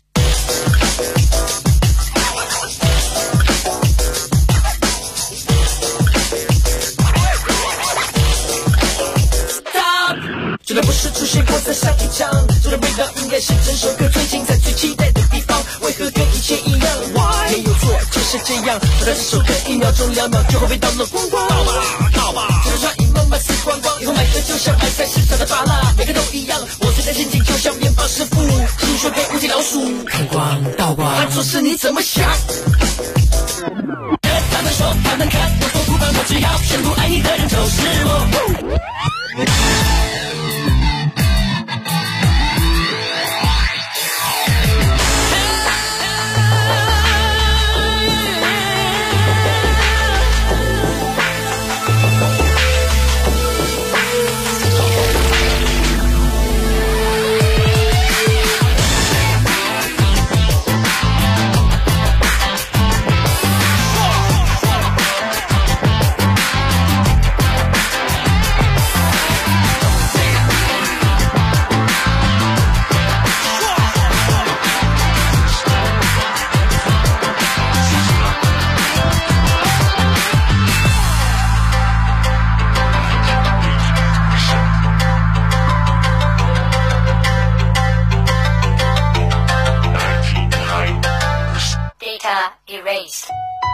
Speaker 6: Stop！ 绝对不是出现过在上一场，这个味道应该是整首歌最精彩、最期待的地方。为何跟以前一样 ？Why？ 没有错，就是这样。本来这首歌1秒钟、2秒就会被盗了光光。盗吧！这个穿一慢慢死光光，以后买歌就像买菜市场的芭乐，每个都一样。我现在心情就像面包师傅，新学给无敌老鼠。看光倒光，他做事你怎么想？他们说他们看我不管，我只要宣布爱你的人就是我。
Speaker 2: Erased.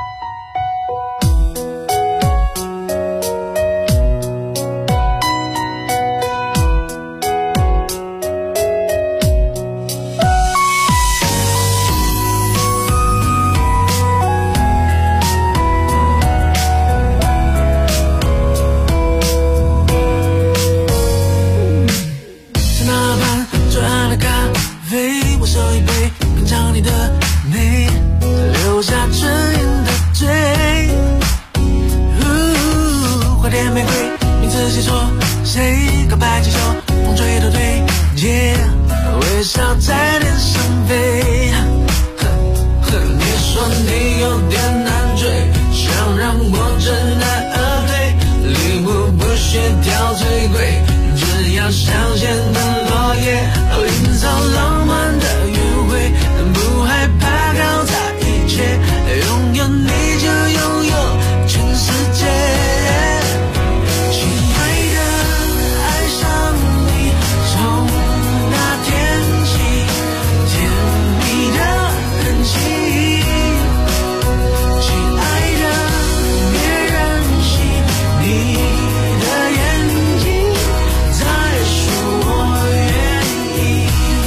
Speaker 6: 在那班最爱的咖啡，我手一杯，品尝你的美。留下唇印的嘴，花店玫瑰，名字写错谁？告白气球，风吹都对，微笑在天上飞。你说你有点难追，想让我知难而退，礼物不需挑最贵，只要香榭的落叶，营造浪漫的约会，不害怕搞砸。拥有你就拥有全世界，亲爱的，爱上你，从那天起，甜蜜的痕迹。亲爱的，别任性，你的眼睛在说我愿意。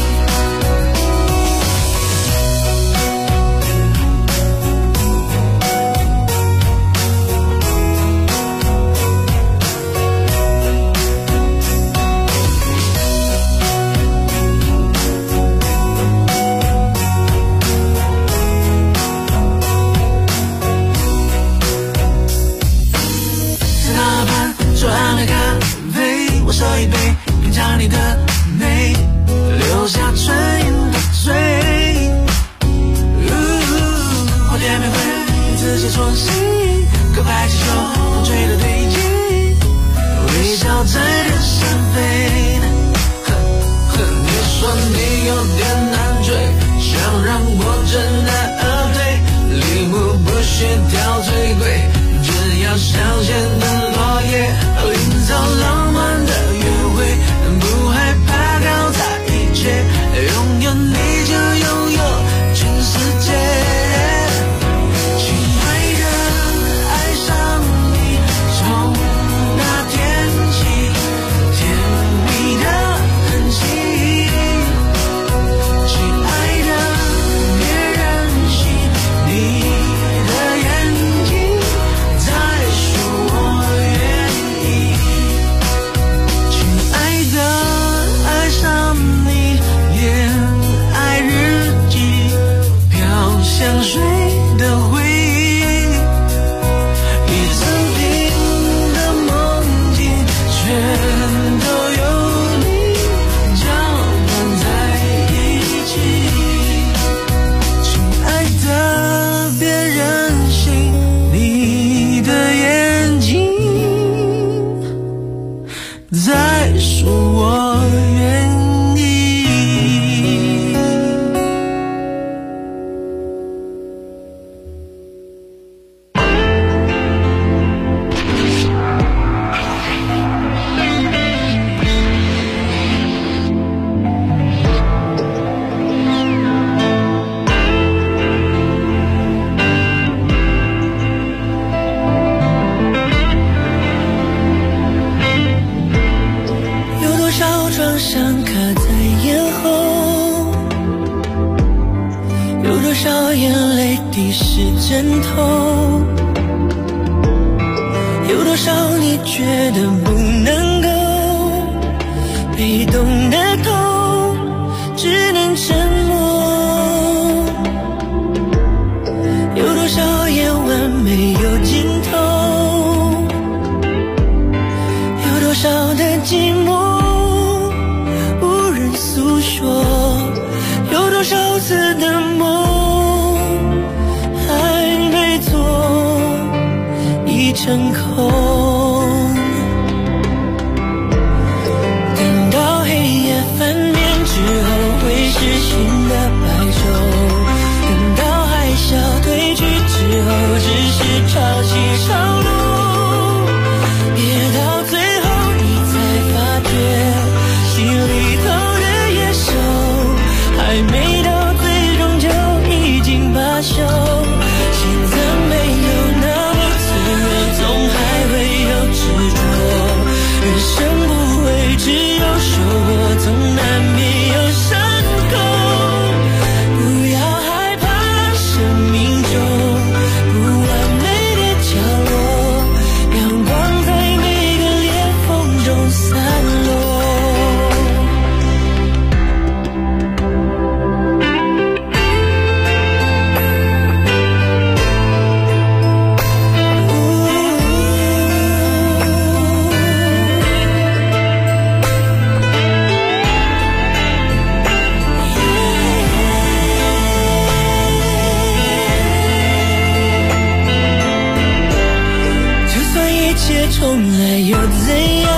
Speaker 6: 手一杯，品尝你的美，留下唇印的嘴。花店玫瑰，名字写错谁？告白气球，风吹的对劲，微笑在天上飞。你说你有点难追，想让我知难而退，礼物不需挑最贵，只要香榭的落叶，营造浪漫的约会，不害怕高伤卡在咽喉，有多少眼泪滴湿枕头，有多少你觉得不能够，被动的痛只能沉默，有多少夜晚没有尽头，有多少的寂寞无人诉说，有多少次的梦还没做已成空，等到黑夜翻面之后会是新的白昼，等到海啸退去之后只是潮起潮落，别到最后你才发觉心里头的野兽还没到最终就已经罢休，现在没有那么脆弱，总还会有执着，人生不会只有收获，总难免有伤口，不要害怕生命中不完美的角落，阳光在每个裂缝中散落。就算一切重来又怎样，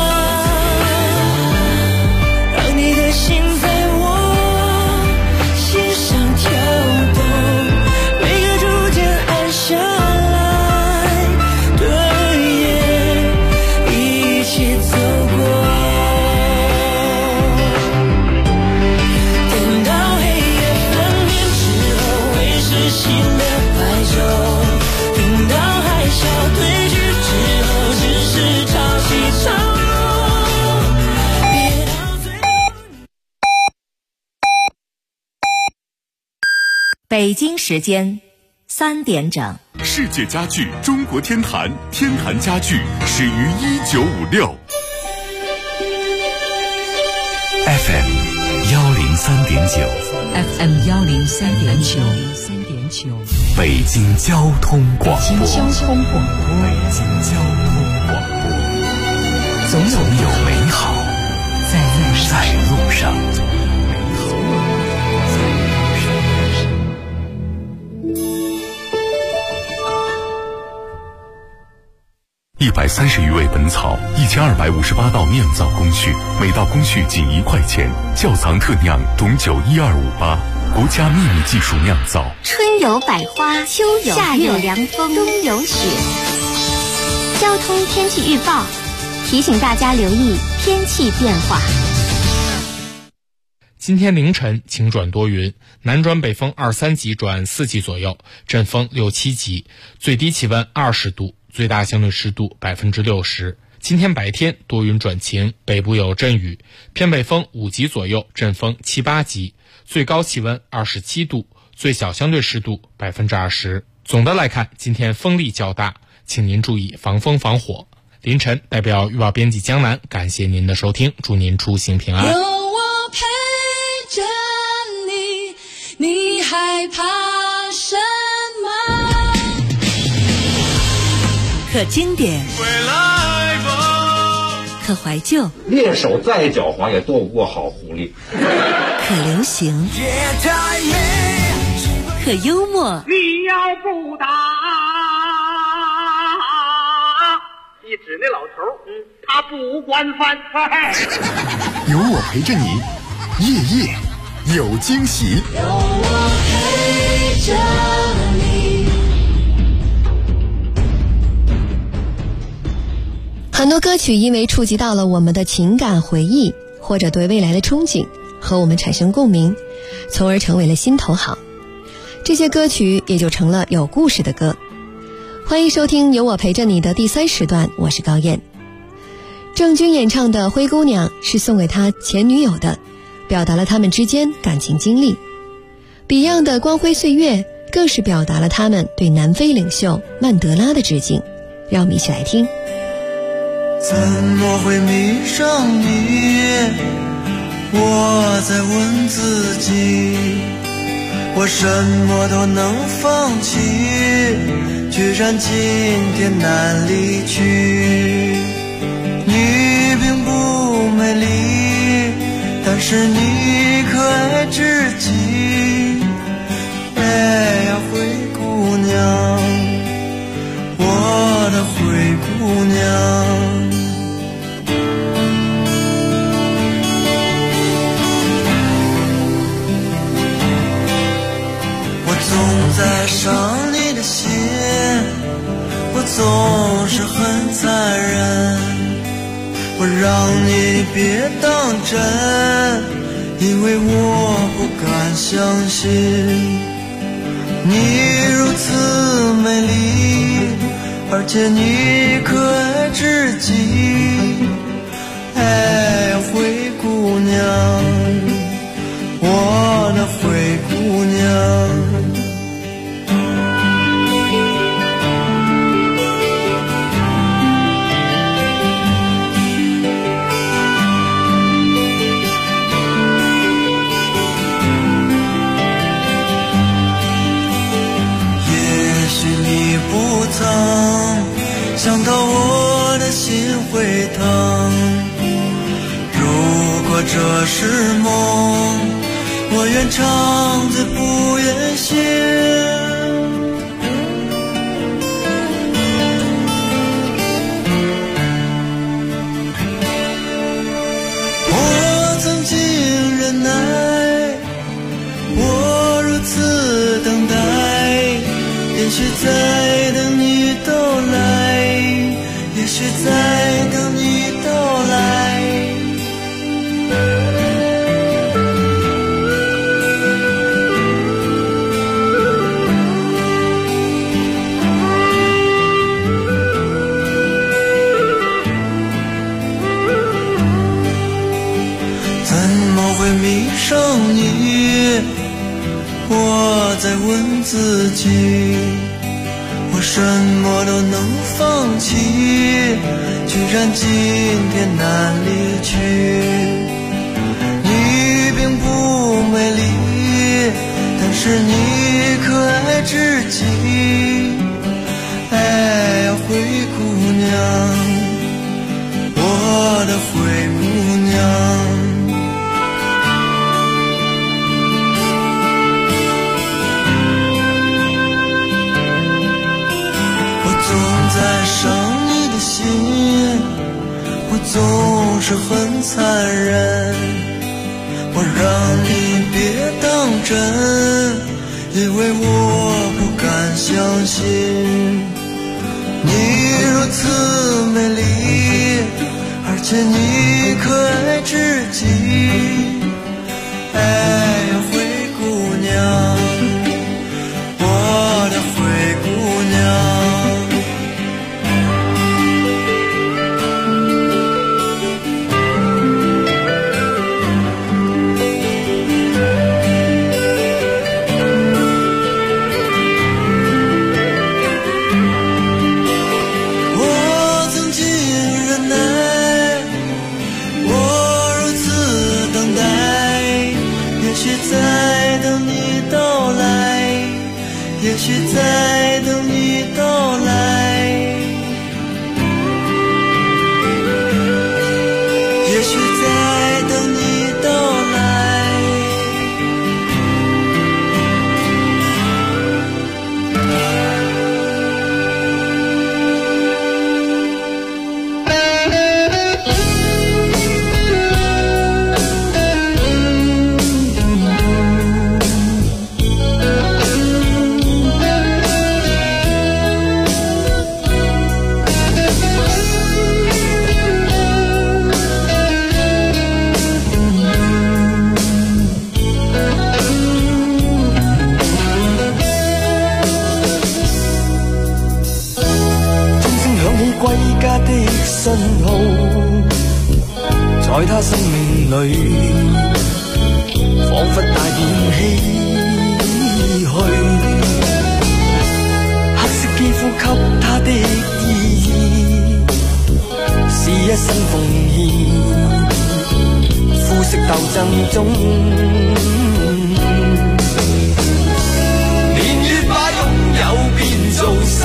Speaker 6: 让你的心在我心上跳动，每个逐渐安下来对眼一起走过，等到黑夜翻面之后会是新的白昼，等到海啸退去之后只是潮起潮落，别到最后。
Speaker 1: 北京时间3点整。
Speaker 3: 世界家具中国天坛，天坛家具始于1956。FM 103.9
Speaker 5: FM 103.9，
Speaker 3: 北京交通广播。
Speaker 5: 北京交通广播，
Speaker 3: 北京交通广播，
Speaker 5: 总
Speaker 3: 有美好在路上。130余味本草，1258道酿造工序，每道工序仅1块钱。窖藏特酿董酒12588，国家秘密技术酿造。
Speaker 4: 春有百花，秋有夏有凉风，冬有雪。交通天气预报提醒大家留意天气变化。
Speaker 22: 今天凌晨晴转多云，南转北风2、3级转4级左右，阵风6、7级，最低气温20度，最大相对湿度60%。今天白天多云转晴，北部有阵雨，偏北风5级左右，阵风7、8级，最高气温27度，最小相对湿度20%。总的来看，今天风力较大，请您注意防风防火。凌晨代表预报编辑江南，感谢您的收听，祝您出行平安。
Speaker 6: 有我陪着你，你害怕什么？
Speaker 1: 可经典，可怀旧，
Speaker 7: 猎手再狡猾也斗不过好狐狸。
Speaker 1: 可流行，可幽默。
Speaker 8: 你要不打，一指那老头，他不惯犯。
Speaker 9: 有我陪着你，夜夜有惊喜。
Speaker 6: 有我陪着你。
Speaker 11: 很多歌曲因为触及到了我们的情感回忆，或者对未来的憧憬，和我们产生共鸣，从而成为了心头好。这些歌曲也就成了有故事的歌。欢迎收听有我陪着你的第3时段，我是高燕。 郑钧演唱的《灰姑娘》是送给他前女友的，表达了他们之间感情经历。Beyond 的《光辉岁月》更是表达了他们对南非领袖曼德拉的致敬。让我们一起来听。
Speaker 10: 怎么会迷上你？我在问自己，我什么都能放弃，居然今天难离去。你并不美丽，但是你可爱至极。哎呀，灰姑娘，我的灰姑娘。我总在伤你的心，我总是很残忍，我让你别当真，因为我不敢相信你如此美丽，而且你可爱至极。哎，灰姑娘，我的灰姑娘。曾想到我的心会疼，如果这是梦，我愿长醉不愿醒。我曾经忍耐，我如此等待，也许在等你到来，也许在等你到来。怎么会迷上你？我在问自己，我什么都能放弃，居然今天难离去。你并不美丽，但是你可爱至极。哎呀，灰姑娘，我的灰姑娘。在伤你的心，我总是很残忍，我让你别当真，因为我不敢相信你如此美丽，而且你可爱至极。哎呀，灰姑娘，我的灰姑娘。也许在等你到来，也许在等你到来。 里，仿佛带点唏嘘。黑色肌肤给他的意义，是一生奉献。肤色斗争中，年月把拥有变做失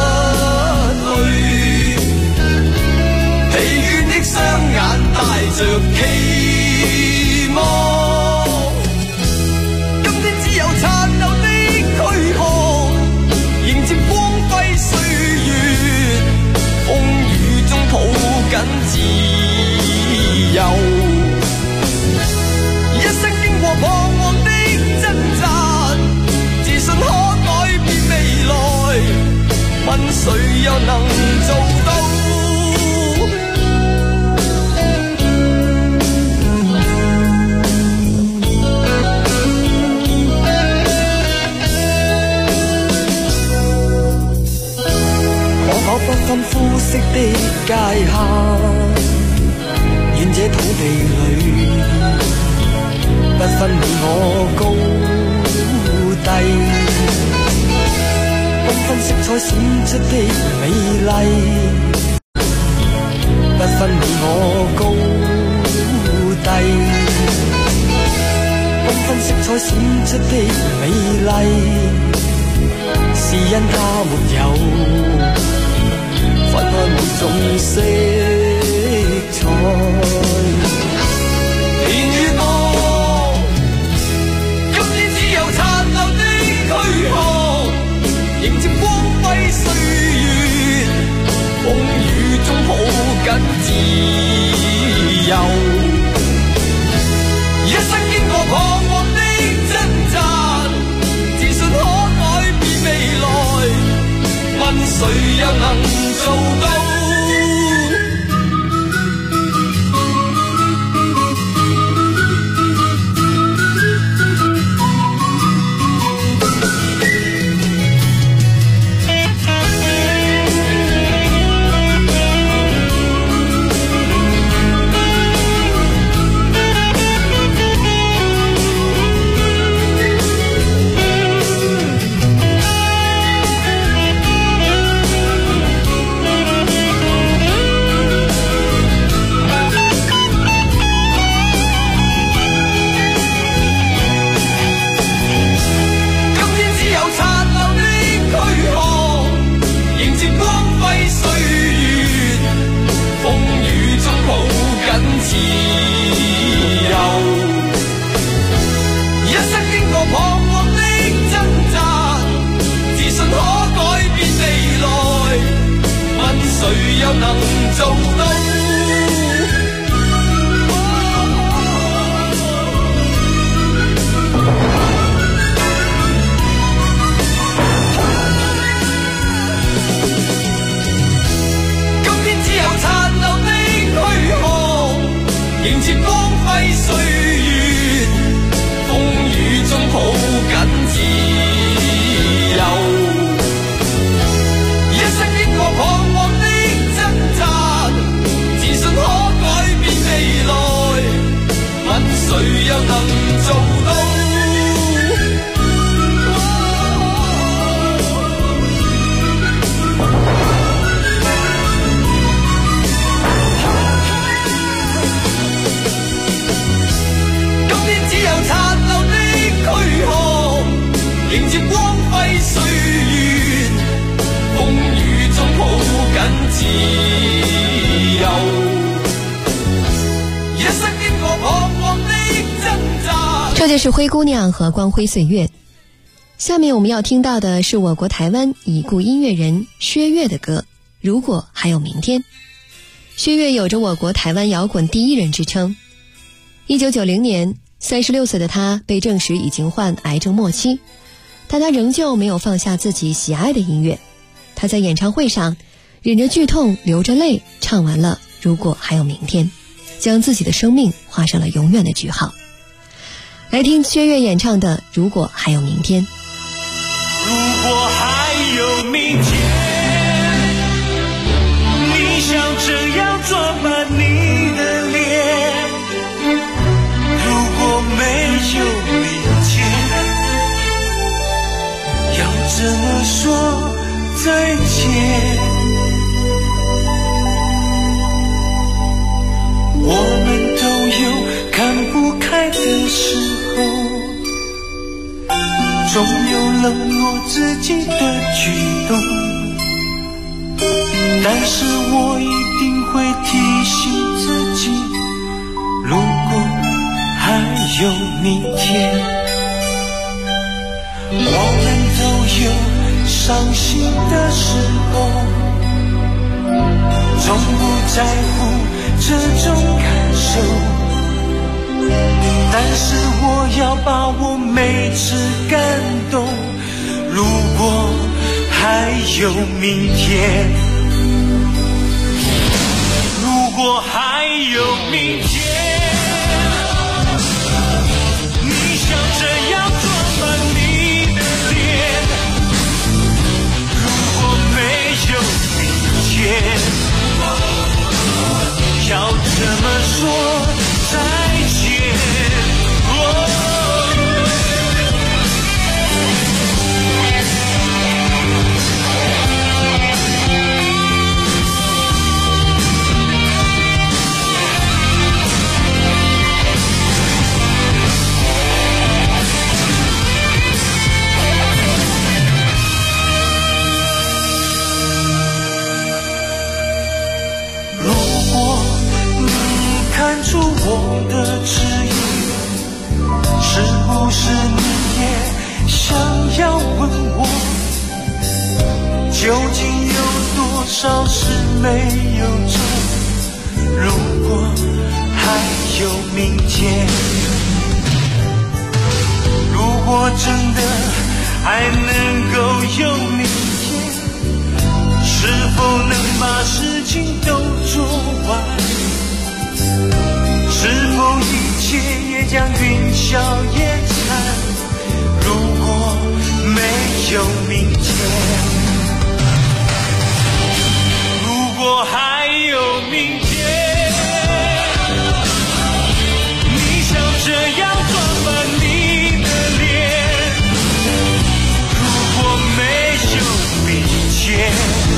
Speaker 10: 去，疲倦的双眼带着期望，今天只有殘留的軀殼，迎接光輝歲月，風雨中抱緊自由。一生經過彷徨的掙扎，自信可改變未來，問誰又能做到？可否不分膚色的界限，願這土地裏不分你我高低，繽紛色彩閃出的美麗，不分你我高低，繽紛色彩閃出的美麗，是因它沒有分開每種色彩。年月多，今天只有殘留的軀殼，迎接光輝歲月，風雨中抱緊自由。一生經過彷徨的掙扎，自信可改變未來，問誰又能做到？誰又能做到？今天只有殘留的軀殼，迎接光輝歲月，風雨中抱緊自由。一生經過彷徨的掙扎，自信可改變未來，問誰又能做到？今天只有殘留的軀殼，迎接光輝歲月，風雨中抱緊自由。一生經過彷徨的掙扎。
Speaker 11: 这就是灰姑娘和光辉岁月。下面我们要听到的是我国台湾已故音乐人薛岳的歌《如果还有明天》。薛岳有着我国台湾摇滚第一人之称。1990年，36岁的他被证实已经患癌症末期，但他仍旧没有放下自己喜爱的音乐。他在演唱会上忍着剧痛流着泪唱完了《如果还有明天》，将自己的生命画上了永远的句号。来听薛岳演唱的《如果还有明天》。
Speaker 12: 如果还有明天，你想这样装扮你的脸，
Speaker 10: 开的时候，总有冷落自己的举动，但是我一定会提醒自己，如果还有明天，我们都有伤心的时候，从不在乎这种感受，但是我要把握每次感动，如果还有明天，如果还有明天，你想这样装扮你的脸，如果没有明天，要怎么说再见？看出我的迟疑，是不是你也想要问我，究竟有多少事没有做？如果还有明天，如果真的还能够有明天，是否能把事情都做完？是否一切也将云消烟散？如果没有明天，如果还有明天，你想这样装扮你的脸，如果没有明天，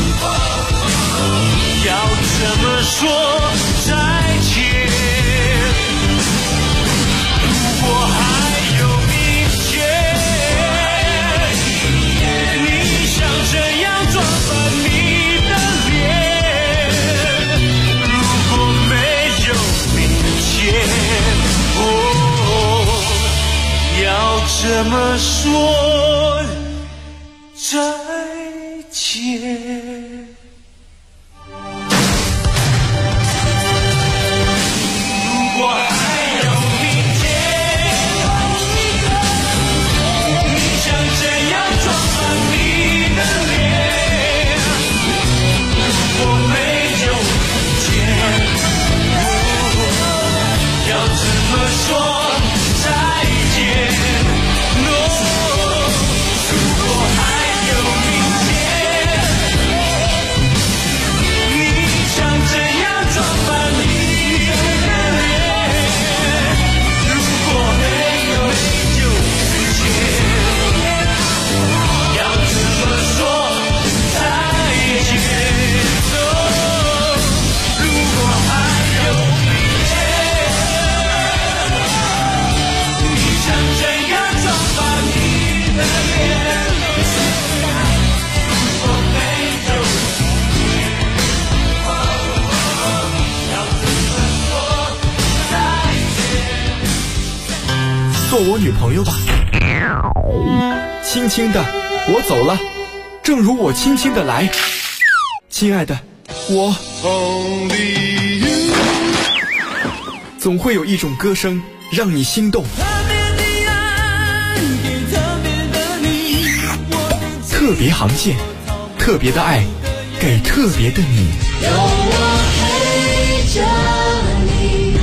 Speaker 10: 要怎么说再见？如果还有明天，你想这样装扮你的脸，如果没有明天，要怎么说再见？
Speaker 9: 做我女朋友吧。轻轻的，我走了，正如我轻轻的来。亲爱的，我总会有一种歌声让你心动。特别航线，特别的爱，给特别的你。有我陪着你。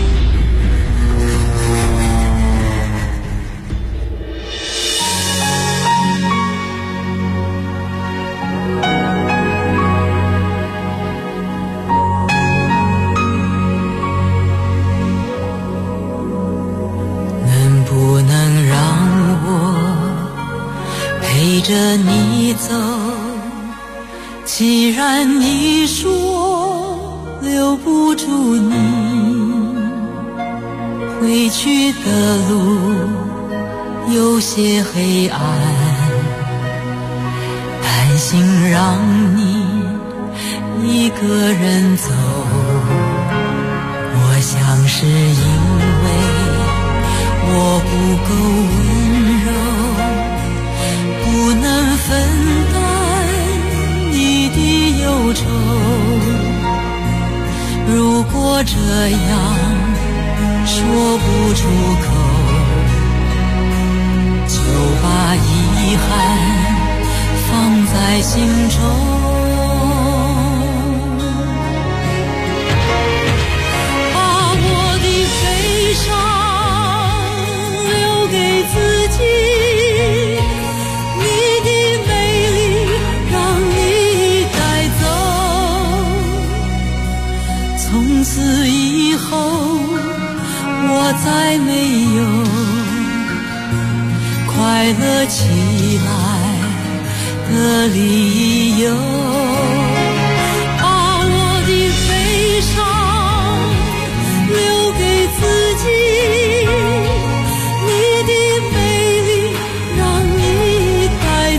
Speaker 6: 能不能让我陪着你走？既然你说留不住你，回去的路有些黑暗，担心让你一个人走，我想是因为我不够温柔，不能分担你的忧愁。如果这样说不出口，就把遗憾放在心中。从此以后我再没有快乐起来的理由，把我的悲伤留给自己，你的美丽让你带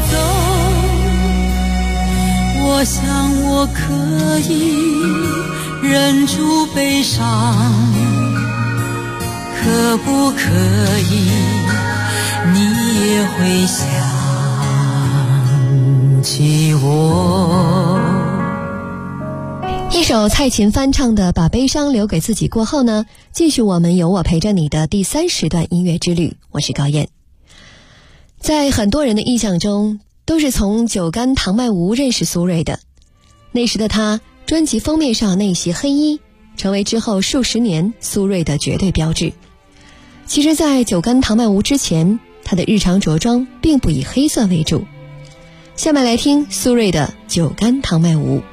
Speaker 6: 走，我想我可以忍住悲伤，可不可以你也会想起我？
Speaker 11: 一首蔡琴翻唱的《把悲伤留给自己》过后呢，继续我们有我陪着你的第30段音乐之旅，我是高燕。在很多人的印象中，都是从酒干倘卖无认识苏芮的。那时的他专辑封面上那一袭黑衣，成为之后数十年苏芮的绝对标志。其实在酒干倘卖无之前，他的日常着装并不以黑色为主。下面来听苏芮的《酒干倘卖无》。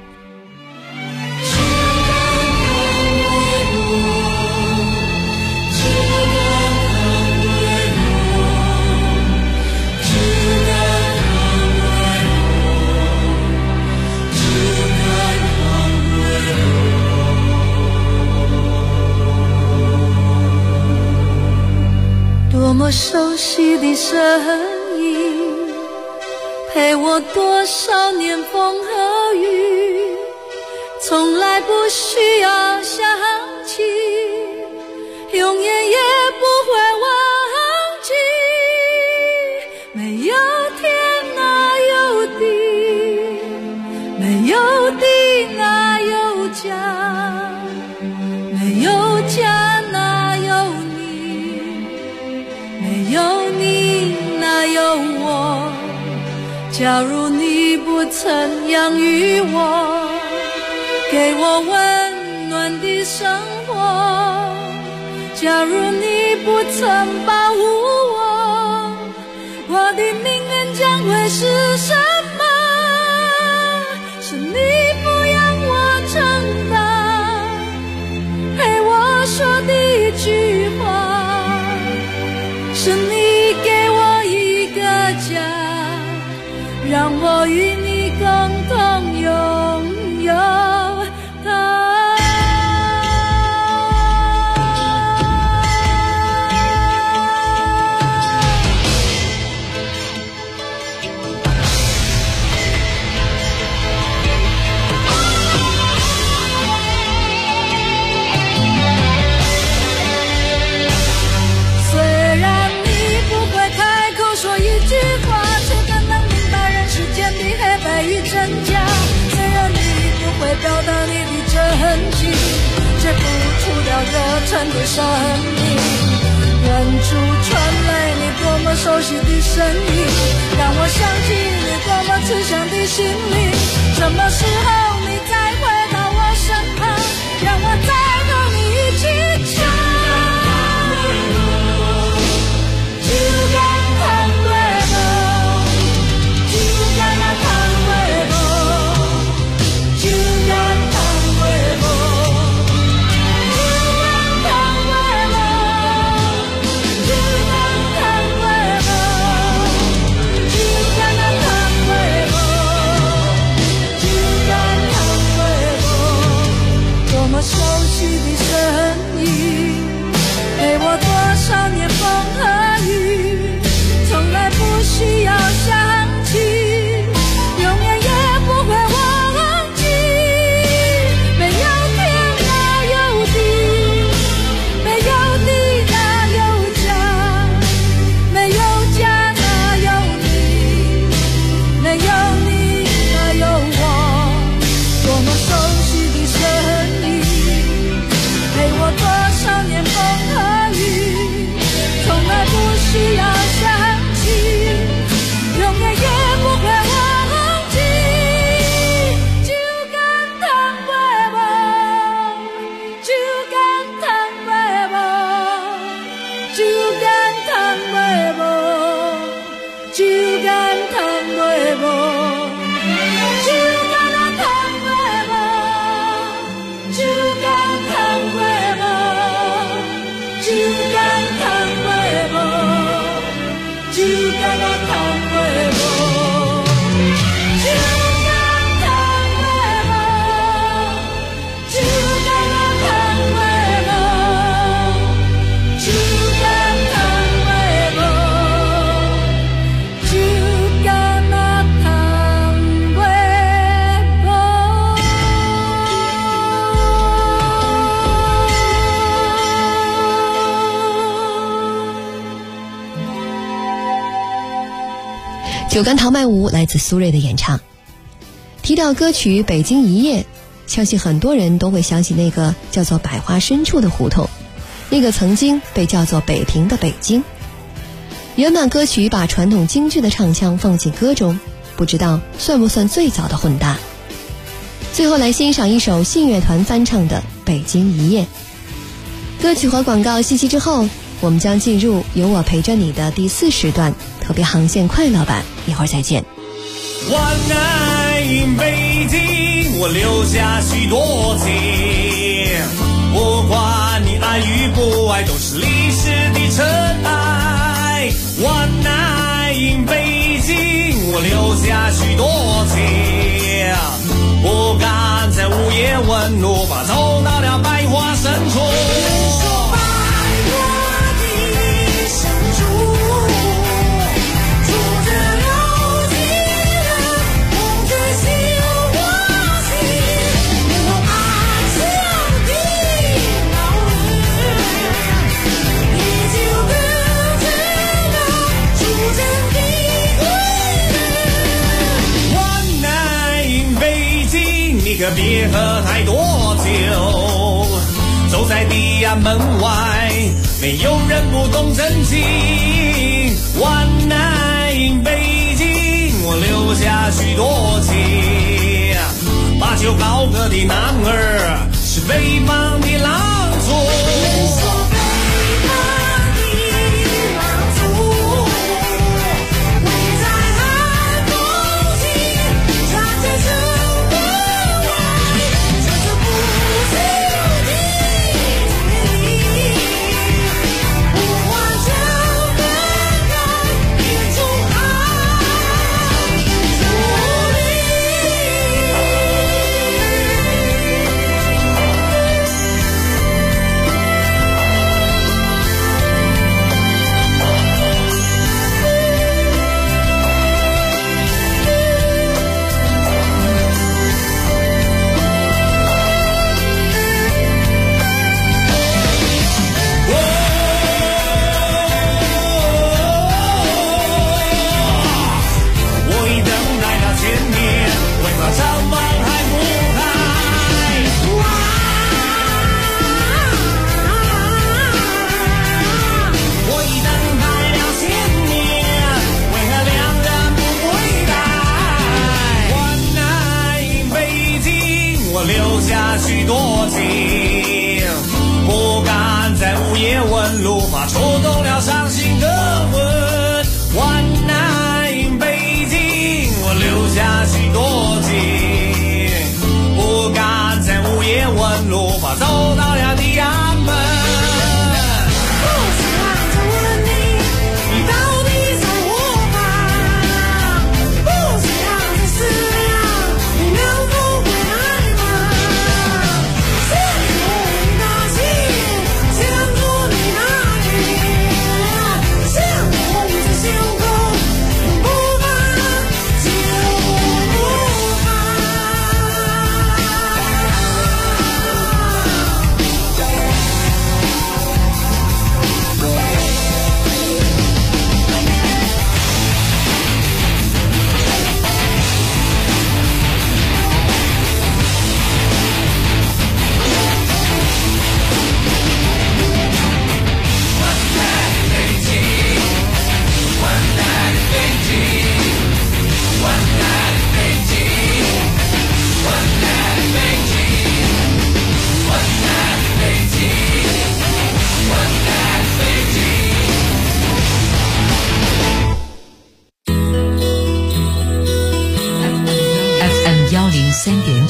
Speaker 6: 多么熟悉的声音，陪我多少年风和雨，从来不需要想起，永远也不会忘记。没有天哪有地，没有地哪有家，没有家哪有你，没有你哪有我。假如你不曾养育我，给我温暖的生活，假如你不曾保护我，我的命运将会是什么？是你不让我承担，陪我说的一句话，是你给我一个家，让我与你共同拥有它。虽然你不会开口说一句话，却更能明白人世间的黑白与真假。虽然你不会表达你的真情，却付出了热忱的生命。远处传来你多么熟悉的声音，让我想起你多么慈祥的心灵。什么时候你再回到我身旁，让我再和你一起唱。
Speaker 11: 酒干倘卖无来自苏芮的演唱。提到歌曲《北京一夜》，相信很多人都会想起那个叫做百花深处的胡同，那个曾经被叫做北平的北京。原版歌曲把传统京剧的唱腔放进歌中，不知道算不算最早的混搭。最后来欣赏一首信乐团翻唱的《北京一夜》。歌曲和广告信息之后，我们将进入有我陪着你的第4时段特别航线快乐版，一会儿再见。
Speaker 12: 晚安北京，我留下许多情，不管你爱与不爱，都是历史的尘埃。晚安北京，我留下许多情，不敢在午夜问路，把走到了百花深处。可别喝太多酒，走在地安门外，没有人不懂真情。万南北京，我留下许多情，把酒高歌的男儿是北方的狼族。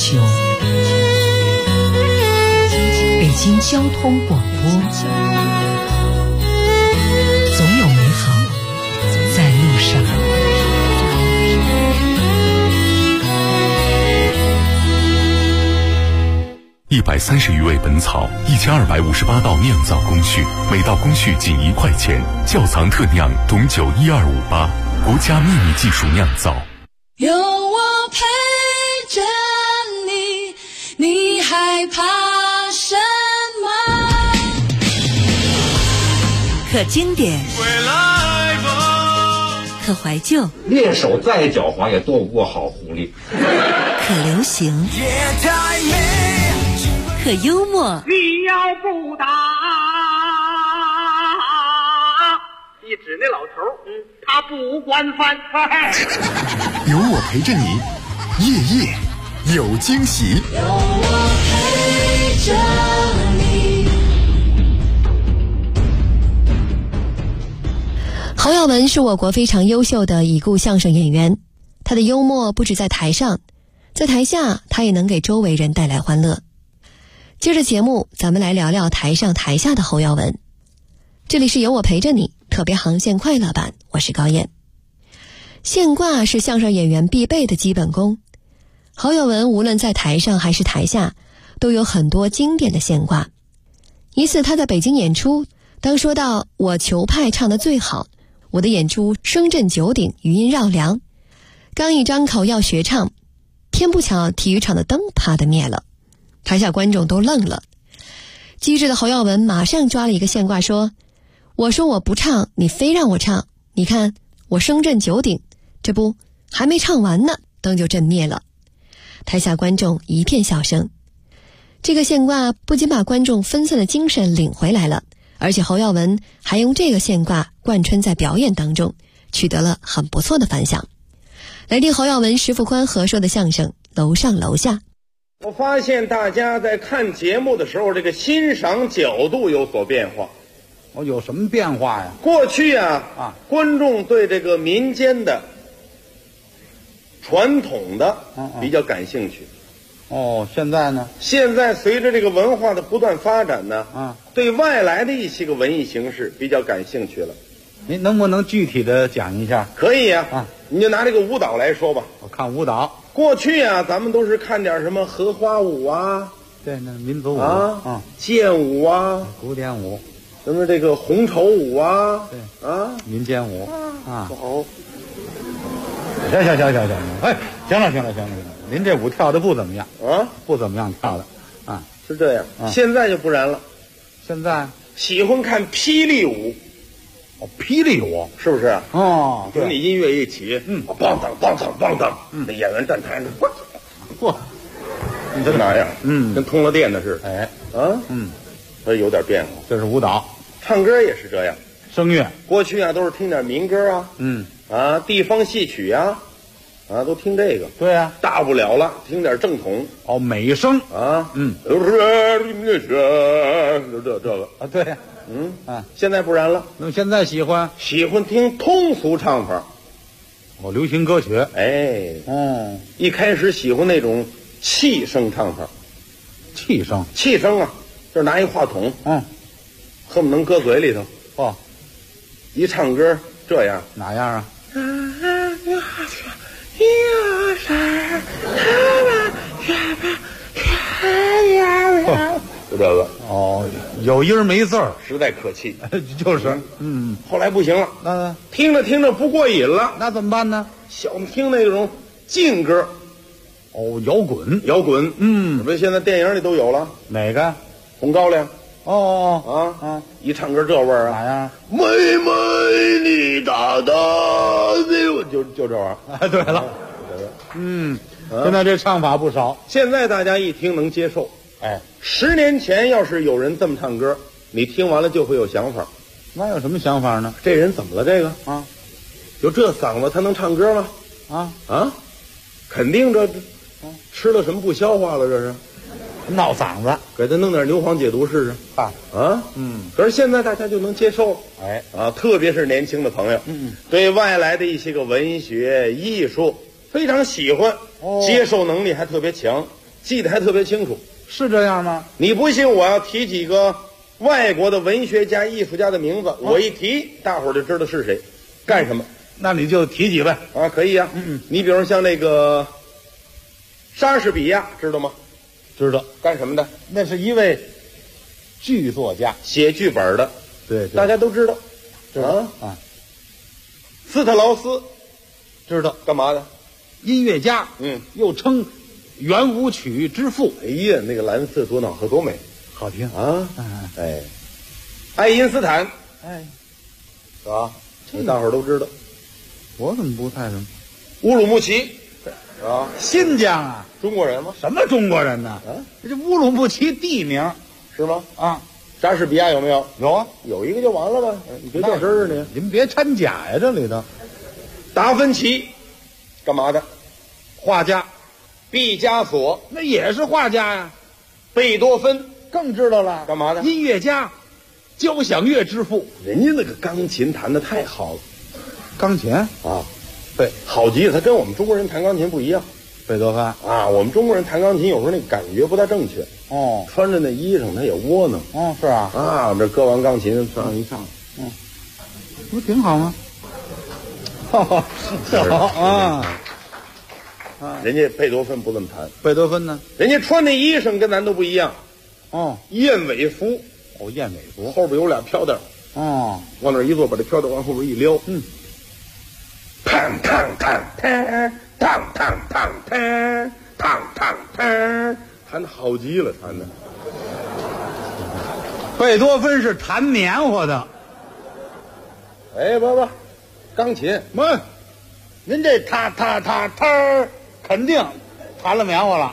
Speaker 5: 秋，北京交通广播，总有美好在路上。
Speaker 3: 130余味本草，1258道酿造工序，每道工序仅1块钱。窖藏特酿董酒12588，国家秘密技术酿造。
Speaker 6: 有我陪着你，你害怕什么？
Speaker 5: 可经典，可怀旧，
Speaker 7: 猎手再狡猾也斗不过好狐狸。
Speaker 5: 可流行，可幽默。
Speaker 8: 你要不打，一指那老头，他不惯犯。
Speaker 9: 有我陪着你，夜夜有惊喜。
Speaker 6: 有我陪着你。
Speaker 11: 侯耀文是我国非常优秀的已故相声演员，他的幽默不止在台上，在台下他也能给周围人带来欢乐。接着节目，咱们来聊聊台上台下的侯耀文。这里是有我陪着你特别航线快乐版，我是高燕。现挂是相声演员必备的基本功，侯耀文无论在台上还是台下都有很多经典的现挂。一次他在北京演出，当说到我球派唱得最好，我的演出声震九鼎，余音绕梁，刚一张口要学唱，偏不巧体育场的灯啪的灭了，台下观众都愣了。机智的侯耀文马上抓了一个现挂说，我说我不唱，你非让我唱，你看我声震九鼎，这不还没唱完呢，灯就震灭了。台下观众一片笑声。这个现挂不仅把观众分散的精神领回来了，而且侯耀文还用这个现挂贯穿在表演当中，取得了很不错的反响。来听侯耀文、石富宽合说的相声《楼上楼下》。
Speaker 14: 我发现大家在看节目的时候，这个欣赏角度有所变化。
Speaker 16: 有什么变化呀？
Speaker 14: 过去观众对这个民间的、传统的比较感兴趣。
Speaker 16: 现在呢？
Speaker 14: 现在随着这个文化的不断发展呢，对外来的一些个文艺形式比较感兴趣了。
Speaker 16: 您能不能具体的讲一下？
Speaker 14: 可以呀，你就拿这个舞蹈来说吧。
Speaker 16: 我看舞蹈，
Speaker 14: 过去咱们都是看点什么荷花舞啊，
Speaker 16: 对，那民族舞
Speaker 14: 剑舞啊，
Speaker 16: 古典舞，
Speaker 14: 什么这个红绸舞啊，
Speaker 16: 对民间舞
Speaker 14: 不好。
Speaker 16: 行，哎，行了，您这舞跳的不怎么样不怎么样跳的
Speaker 14: 是这样。现在就不然了，
Speaker 16: 现在
Speaker 14: 喜欢看霹雳舞。
Speaker 16: 霹雳舞
Speaker 14: 是不是？
Speaker 16: 对，
Speaker 14: 你音乐一起，梆当梆当梆当，那演员站台上，嚯，你这哪样？跟通了电的似的。所以有点变化。
Speaker 16: 这是舞蹈，
Speaker 14: 唱歌也是这样，
Speaker 16: 声乐。
Speaker 14: 过去都是听点民歌地方戏曲都听这个。
Speaker 16: 对啊，
Speaker 14: 大不了了，听点正统。
Speaker 16: 美声
Speaker 14: 就这个
Speaker 16: 对。
Speaker 14: 现在不然了。
Speaker 16: 那么现在喜欢
Speaker 14: 听通俗唱法，
Speaker 16: 流行歌曲。
Speaker 14: 一开始喜欢那种气声唱法。
Speaker 16: 气声
Speaker 14: 就是拿一话筒，恨不能搁嘴里头。一唱歌这样，
Speaker 16: 哪样啊？
Speaker 14: 就这个
Speaker 16: 有音没字儿，
Speaker 14: 实在可气。
Speaker 16: 就是
Speaker 14: 后来不行了，
Speaker 16: 那
Speaker 14: 听着不过瘾了，
Speaker 16: 那怎么办呢？
Speaker 14: 想听那种劲歌。
Speaker 16: 摇滚。
Speaker 14: 不是现在电影里都有了。
Speaker 16: 哪个？
Speaker 14: 红高粱。一唱歌这味儿
Speaker 16: 哪样？
Speaker 14: 妹妹你大大的，就这玩意儿。
Speaker 16: 对了，现在这唱法不少，
Speaker 14: 现在大家一听能接受。10年前要是有人这么唱歌，你听完了就会有想法。
Speaker 16: 那有什么想法呢？
Speaker 14: 这人怎么了？这个就这嗓子他能唱歌吗？肯定这吃了什么不消化了，这是
Speaker 16: 闹嗓子，
Speaker 14: 给他弄点牛黄解毒试试。可是现在大家就能接受了。特别是年轻的朋友，对外来的一些个文学艺术非常喜欢，接受能力还特别强。 记得还特别清楚。
Speaker 16: 是这样吗？
Speaker 14: 你不信，我要提几个外国的文学家、艺术家的名字，我一提，大伙儿就知道是谁，干什么。
Speaker 16: 那你就提几位
Speaker 14: 啊？可以啊。你比如像那个莎士比亚，知道吗？
Speaker 16: 知道。
Speaker 14: 干什么的？
Speaker 16: 那是一位剧作家，
Speaker 14: 写剧本的。
Speaker 16: 对，
Speaker 14: 大家都知道。
Speaker 16: 啊。
Speaker 14: 斯特劳斯，
Speaker 16: 知道。
Speaker 14: 干嘛的？
Speaker 16: 音乐家。又称圆舞曲之父。
Speaker 14: 哎呀，那个蓝色多瑙河多美，
Speaker 16: 好听
Speaker 14: 啊！哎，爱因斯坦，是吧？这大伙儿都知道。
Speaker 16: 我怎么不太什么？
Speaker 14: 乌鲁木齐，啊，
Speaker 16: 新疆啊，
Speaker 14: 中国人吗？
Speaker 16: 什么中国人呢？这乌鲁木齐地名
Speaker 14: 是吗？
Speaker 16: 啊，
Speaker 14: 莎士比亚有没有？
Speaker 16: 有啊，
Speaker 14: 有一个就完了吧？你别较真儿你，
Speaker 16: 您别掺假呀，这里头。
Speaker 14: 达芬奇，干嘛的？
Speaker 16: 画家。
Speaker 14: 毕加索，
Speaker 16: 那也是画家呀。
Speaker 14: 贝多芬
Speaker 16: 更知道了，
Speaker 14: 干嘛的？
Speaker 16: 音乐家，交响乐之父。
Speaker 14: 人家那个钢琴弹得太好了。
Speaker 16: 钢琴啊，
Speaker 14: 对，好极了。他跟我们中国人弹钢琴不一样。
Speaker 16: 贝多芬
Speaker 14: 啊，我们中国人弹钢琴有时候那感觉不大正确。
Speaker 16: 哦，
Speaker 14: 穿着那衣裳他也窝囊。
Speaker 16: 哦，是啊。
Speaker 14: 啊，这搁完钢琴上一唱，
Speaker 16: 不挺好吗？
Speaker 14: 是
Speaker 16: 啊。
Speaker 14: 人家贝多芬不这么弹。
Speaker 16: 贝多芬呢？
Speaker 14: 人家穿那衣裳跟咱都不一样。燕尾服。
Speaker 16: 燕尾服
Speaker 14: 后边有俩飘带。往那一坐，把这飘带往后边一撩。嘡嘡嘡嘡嘡嘡嘡嘡嘡嘡嘡，弹的好极了，弹的。
Speaker 16: 贝多芬是弹棉花的。
Speaker 14: 哎，不，钢琴。
Speaker 16: 您这他肯定弹了棉花了。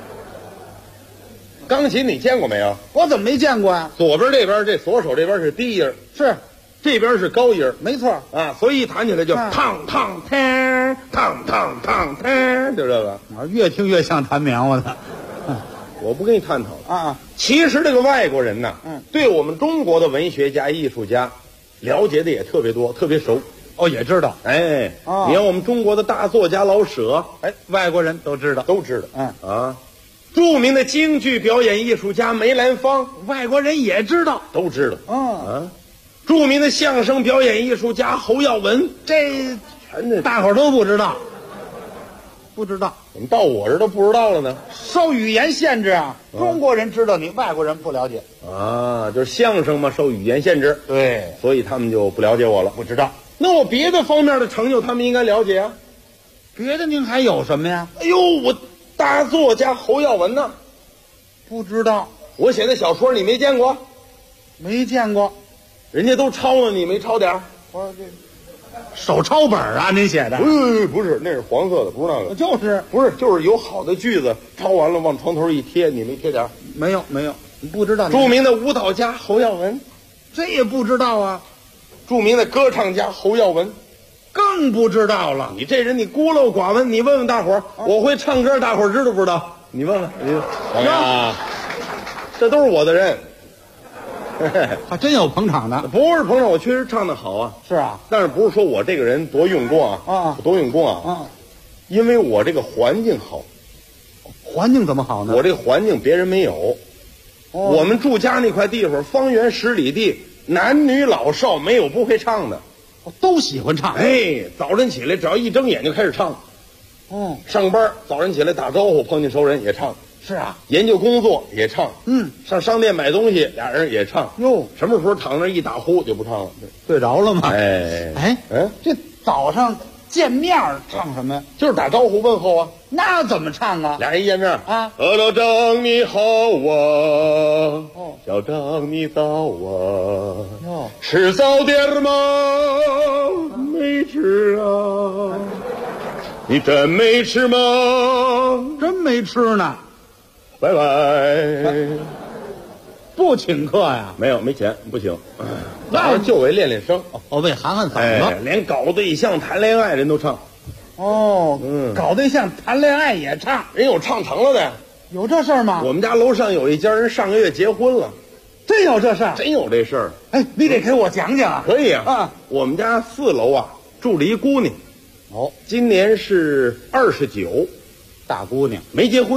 Speaker 14: 钢琴你见过没有？
Speaker 16: 我怎么没见过呀？
Speaker 14: 左边这边这左手这边是低音，
Speaker 16: 是
Speaker 14: 这边是高音，
Speaker 16: 没错
Speaker 14: 啊，所以一弹起来就嘡嘡嘡嘡嘡嘡嘡，就这个，
Speaker 16: 越听越像弹棉花的。
Speaker 14: 我不跟你探讨了啊。其实这个外国人呢，对我们中国的文学家、艺术家了解的也特别多，特别熟。
Speaker 16: 也知道。
Speaker 14: 哎，你看我们中国的大作家老舍，
Speaker 16: 外国人都知道，
Speaker 14: 著名的京剧表演艺术家梅兰芳，
Speaker 16: 外国人也知道，
Speaker 14: 都知道。著名的相声表演艺术家侯耀文，
Speaker 16: 这全大伙儿都不知道。不知道，
Speaker 14: 怎么到我这都不知道了呢？
Speaker 16: 受语言限制啊，中国人知道你，外国人不了解
Speaker 14: 啊。就是相声嘛，受语言限制，
Speaker 16: 对，
Speaker 14: 所以他们就不了解我了，
Speaker 16: 不知道。
Speaker 14: 那我别的方面的成就，他们应该了解啊。
Speaker 16: 别的您还有什么呀？
Speaker 14: 哎呦，我大作家侯耀文呢？
Speaker 16: 不知道。
Speaker 14: 我写的小说你没见过？
Speaker 16: 没见过。
Speaker 14: 人家都抄了，你没抄点儿？
Speaker 16: 我这手抄本啊，您写的？
Speaker 14: 不是，那是黄色的，不是那个。
Speaker 16: 就是
Speaker 14: 有好的句子，抄完了往床头一贴，你没贴点儿？
Speaker 16: 没有，你不知道。
Speaker 14: 著名的舞蹈家侯耀文，
Speaker 16: 这也不知道啊。
Speaker 14: 著名的歌唱家侯耀文，
Speaker 16: 更不知道了。
Speaker 14: 你这人你孤陋寡闻，你问问大伙儿，我会唱歌，大伙儿知道不知道？你问问。哎呀，这都是我的人。
Speaker 16: 还真有捧场的。
Speaker 14: 不是捧场，我确实唱得好啊。
Speaker 16: 是啊，
Speaker 14: 但是不是说我这个人多用功啊？多用功啊！因为我这个环境好。
Speaker 16: 环境怎么好呢？
Speaker 14: 我这个环境别人没有。我们住家那块地方，方圆10里地，男女老少没有不会唱的，
Speaker 16: 都喜欢唱。
Speaker 14: 哎，早晨起来只要一睁眼就开始唱。上班早晨起来打招呼，碰见熟人也唱。
Speaker 16: 是啊，
Speaker 14: 研究工作也唱。上商店买东西，俩人也唱。
Speaker 16: 哟，
Speaker 14: 什么时候躺那一打呼就不唱了？
Speaker 16: 对着了吗？
Speaker 14: 哎，
Speaker 16: 这早上见面唱什么呀？
Speaker 14: 就是打招呼问候啊。
Speaker 16: 那怎么唱啊？
Speaker 14: 俩人一见面
Speaker 16: 啊，
Speaker 14: 老张你好啊，小张你早啊，吃早点吗？没吃啊。你真没吃吗？
Speaker 16: 真没吃呢。
Speaker 14: 拜拜。
Speaker 16: 不请客呀？
Speaker 14: 没钱，不请。那就为练练声。
Speaker 16: 为喊喊嗓子。
Speaker 14: 连搞对象、谈恋爱人都唱。
Speaker 16: 搞对象、谈恋爱也唱。
Speaker 14: 人有唱成了的。
Speaker 16: 有这事儿吗？
Speaker 14: 我们家楼上有一家人上个月结婚了。
Speaker 16: 真有这事儿？
Speaker 14: 真有这事儿。
Speaker 16: 哎，你得给我讲讲啊。
Speaker 14: 可以啊。我们家4楼啊住了一姑娘。今年是29，
Speaker 16: 大姑娘
Speaker 14: 没结婚。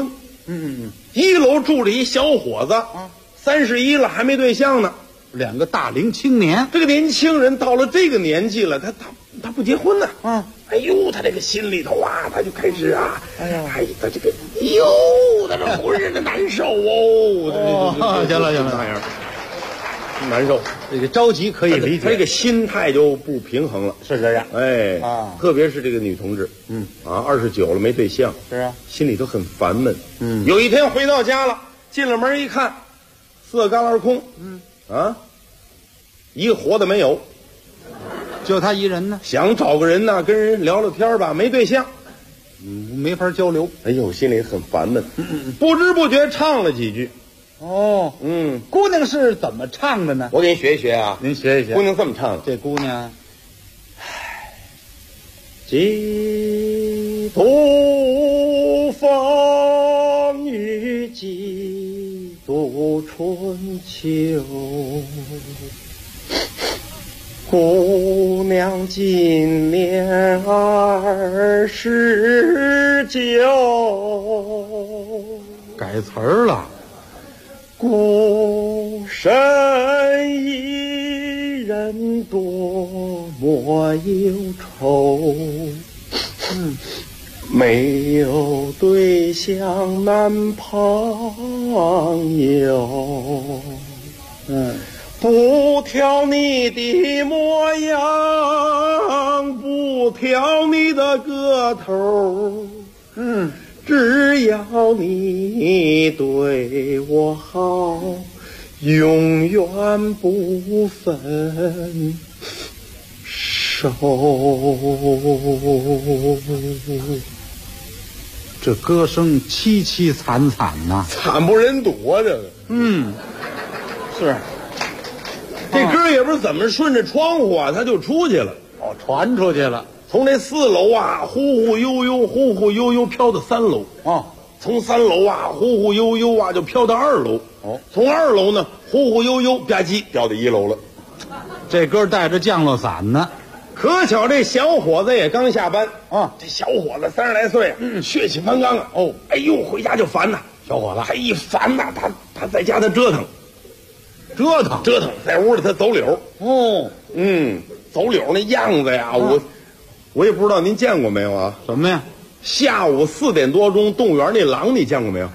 Speaker 14: 1楼住着一小伙子，31了还没对象呢。
Speaker 16: 2个大龄青年，
Speaker 14: 这个年轻人到了这个年纪了，他不结婚呢。哎呦，他这个心里头啊，他就开始他这个他这浑身的难受哦。
Speaker 16: 行了，
Speaker 14: 难受，
Speaker 16: 这个着急可以理解，
Speaker 14: 他这个心态就不平衡了，
Speaker 16: 是这样。
Speaker 14: 特别是这个女同志，29了没对象，
Speaker 16: 是啊，
Speaker 14: 心里头很烦闷。有一天回到家了，进了门一看，4个旮旯空，一个活的没有，
Speaker 16: 就他一人呢。
Speaker 14: 想找个人呢，跟人聊聊天吧，没对象，
Speaker 16: 没法交流。
Speaker 14: 哎呦，心里很烦闷。不知不觉唱了几句。
Speaker 16: 姑娘是怎么唱的呢？
Speaker 14: 我给你学一学啊，
Speaker 16: 您学一学。
Speaker 14: 姑娘这么唱的，
Speaker 16: 这姑娘，
Speaker 14: 几度风雨，几度春秋。姑娘今年29，
Speaker 16: 改词儿了。
Speaker 14: 孤身一人多么忧愁，没有对象难朋友，不挑你的模样，不挑你的个头，只要你对我好，永远不分手。
Speaker 16: 这歌声凄凄惨惨呐，
Speaker 14: 惨不忍睹啊！这个，
Speaker 16: 是。
Speaker 14: 这歌也不是怎么顺着窗户啊，它就出去了。
Speaker 16: 传出去了。
Speaker 14: 从这4楼啊，忽忽悠悠飘到3楼。从3楼啊，忽忽悠悠啊，就飘到2楼。从2楼呢，忽忽悠悠吧唧掉到1楼了。
Speaker 16: 这歌带着降落伞呢。
Speaker 14: 可巧这小伙子也刚下班这小伙子30来岁，血气方刚啊。哎呦，回家就烦呐。
Speaker 16: 小伙子，
Speaker 14: 他一烦呐，他在家他折腾，在屋里他走柳。走柳那样子呀，我也不知道您见过没有啊？
Speaker 16: 什么呀？
Speaker 14: 下午4点多钟，动物园那狼你见过没有？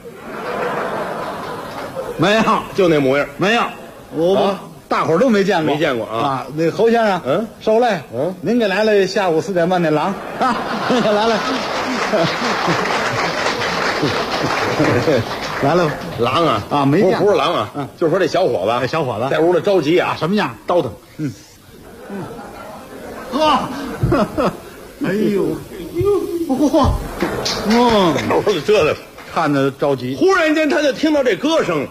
Speaker 16: 没有，
Speaker 14: 就那模样。
Speaker 16: 没有，我大伙儿都没见过。
Speaker 14: 没见过啊？
Speaker 16: 那侯先生，受累，您给来了下午4点半那狼啊，来了，来了，
Speaker 14: 狼啊
Speaker 16: 没见过，
Speaker 14: 不是狼啊，就是说这小伙子，在屋里着急啊，
Speaker 16: 什么样？
Speaker 14: 倒腾，
Speaker 16: 哎呦，
Speaker 14: 嚯，屋里折腾，
Speaker 16: 看着着急。
Speaker 14: 忽然间他就听到这歌声，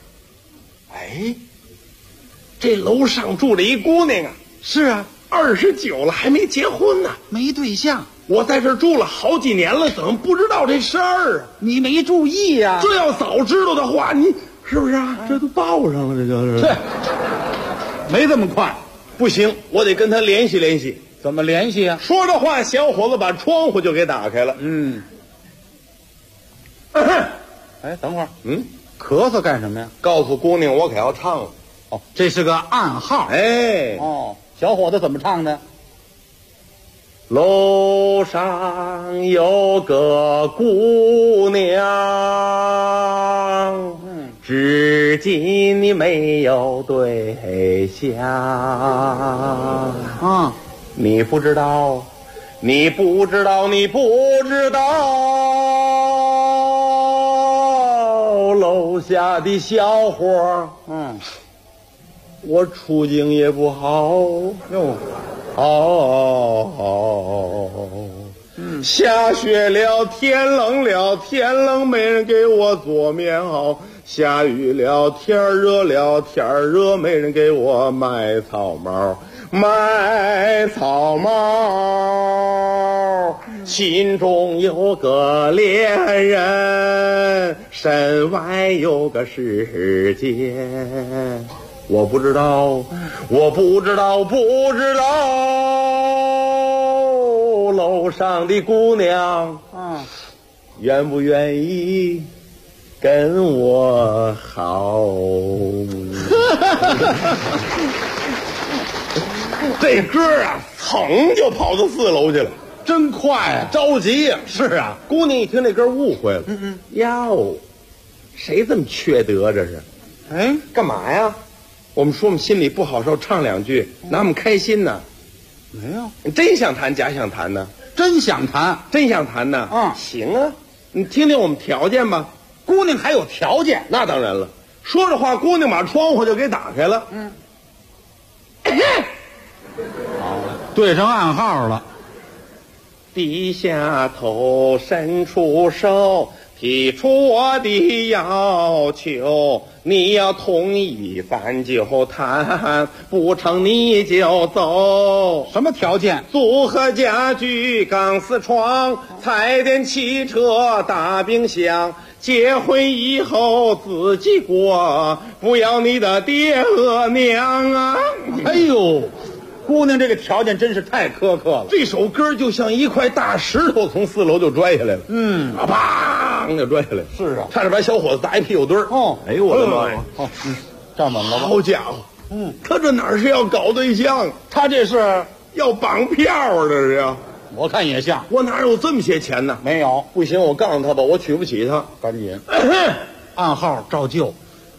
Speaker 14: 这楼上住着一姑娘啊。
Speaker 16: 是啊
Speaker 14: ，29了还没结婚呢，
Speaker 16: 没对象。
Speaker 14: 我在这住了好几年了，怎么不知道这事儿啊？
Speaker 16: 你没注意呀？
Speaker 14: 这要早知道的话，你是不是啊？这都报上了，这就是。
Speaker 16: 没这么快，
Speaker 14: 不行，我得跟他联系联系。
Speaker 16: 怎么联系啊？
Speaker 14: 说着话，小伙子把窗户就给打开了。
Speaker 16: 等会儿，咳嗽干什么呀？
Speaker 14: 告诉姑娘，我可要唱了。
Speaker 16: 这是个暗号。小伙子怎么唱的？
Speaker 14: 楼上有个姑娘，至今你没有对象。你不知道，你不知道，你不知道，楼下的小伙我处境也不好哟。下雪了，天冷了，天冷没人给我做棉袄；下雨了，天热了，天热没人给我买草帽。买草帽，心中有个恋人，身外有个世界。我不知道，我不知道，不知道，楼上的姑娘，愿不愿意跟我好。这歌啊，噌就跑到4楼去了，
Speaker 16: 真快啊！
Speaker 14: 着急呀！
Speaker 16: 是啊，
Speaker 14: 姑娘一听这歌误会了，哟，谁这么缺德这是？
Speaker 16: 哎，
Speaker 14: 干嘛呀？我们说我们心里不好受，唱2句，拿我们开心呢。
Speaker 16: 没有，
Speaker 14: 你真想弹假想弹呢？
Speaker 16: 真想弹，
Speaker 14: 真想弹呢。行啊，你听听我们条件吧。
Speaker 16: 姑娘还有条件？
Speaker 14: 那当然了。说着话，姑娘把窗户就给打开了。
Speaker 16: 对上暗号了。
Speaker 14: 低下头，伸出手，提出我的要求。你要同意，咱就谈；不成，你就走。
Speaker 16: 什么条件？
Speaker 14: 组合家具、钢丝床、彩电、汽车、大冰箱。结婚以后自己过，不要你的爹和娘啊！
Speaker 16: 哎呦，姑娘这个条件真是太苛刻了。
Speaker 14: 这首歌就像一块大石头从4楼就拽下来了，砰就拽下来了。
Speaker 16: 是啊，
Speaker 14: 差点把小伙子打一屁股墩儿。哎呦我的妈呀！
Speaker 16: 站稳了吧？
Speaker 14: 好家伙，他这哪是要搞对象，
Speaker 16: 他这是
Speaker 14: 要绑票啊！这是呀。
Speaker 16: 我看也像，
Speaker 14: 我哪有这么些钱呢？
Speaker 16: 没有，
Speaker 14: 不行，我告诉他吧，我娶不起他。
Speaker 16: 赶紧，暗号照旧。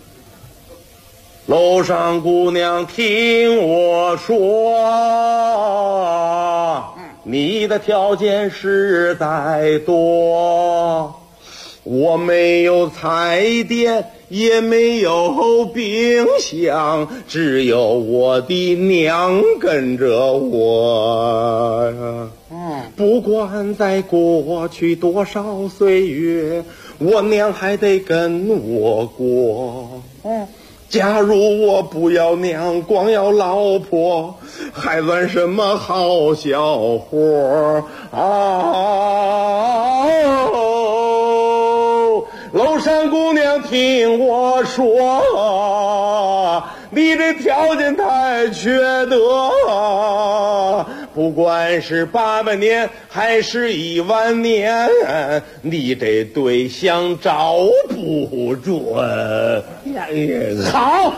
Speaker 14: 楼上姑娘听我说，你的条件实在多，我没有彩电，也没有冰箱，只有我的娘跟着我。不管在过去多少岁月，我娘还得跟我过。假如我不要娘，光要老婆，还算什么好小伙啊！楼上姑娘听我说，你这条件太缺德，不管是800年还是1万年，你这对象找不准。
Speaker 16: 好，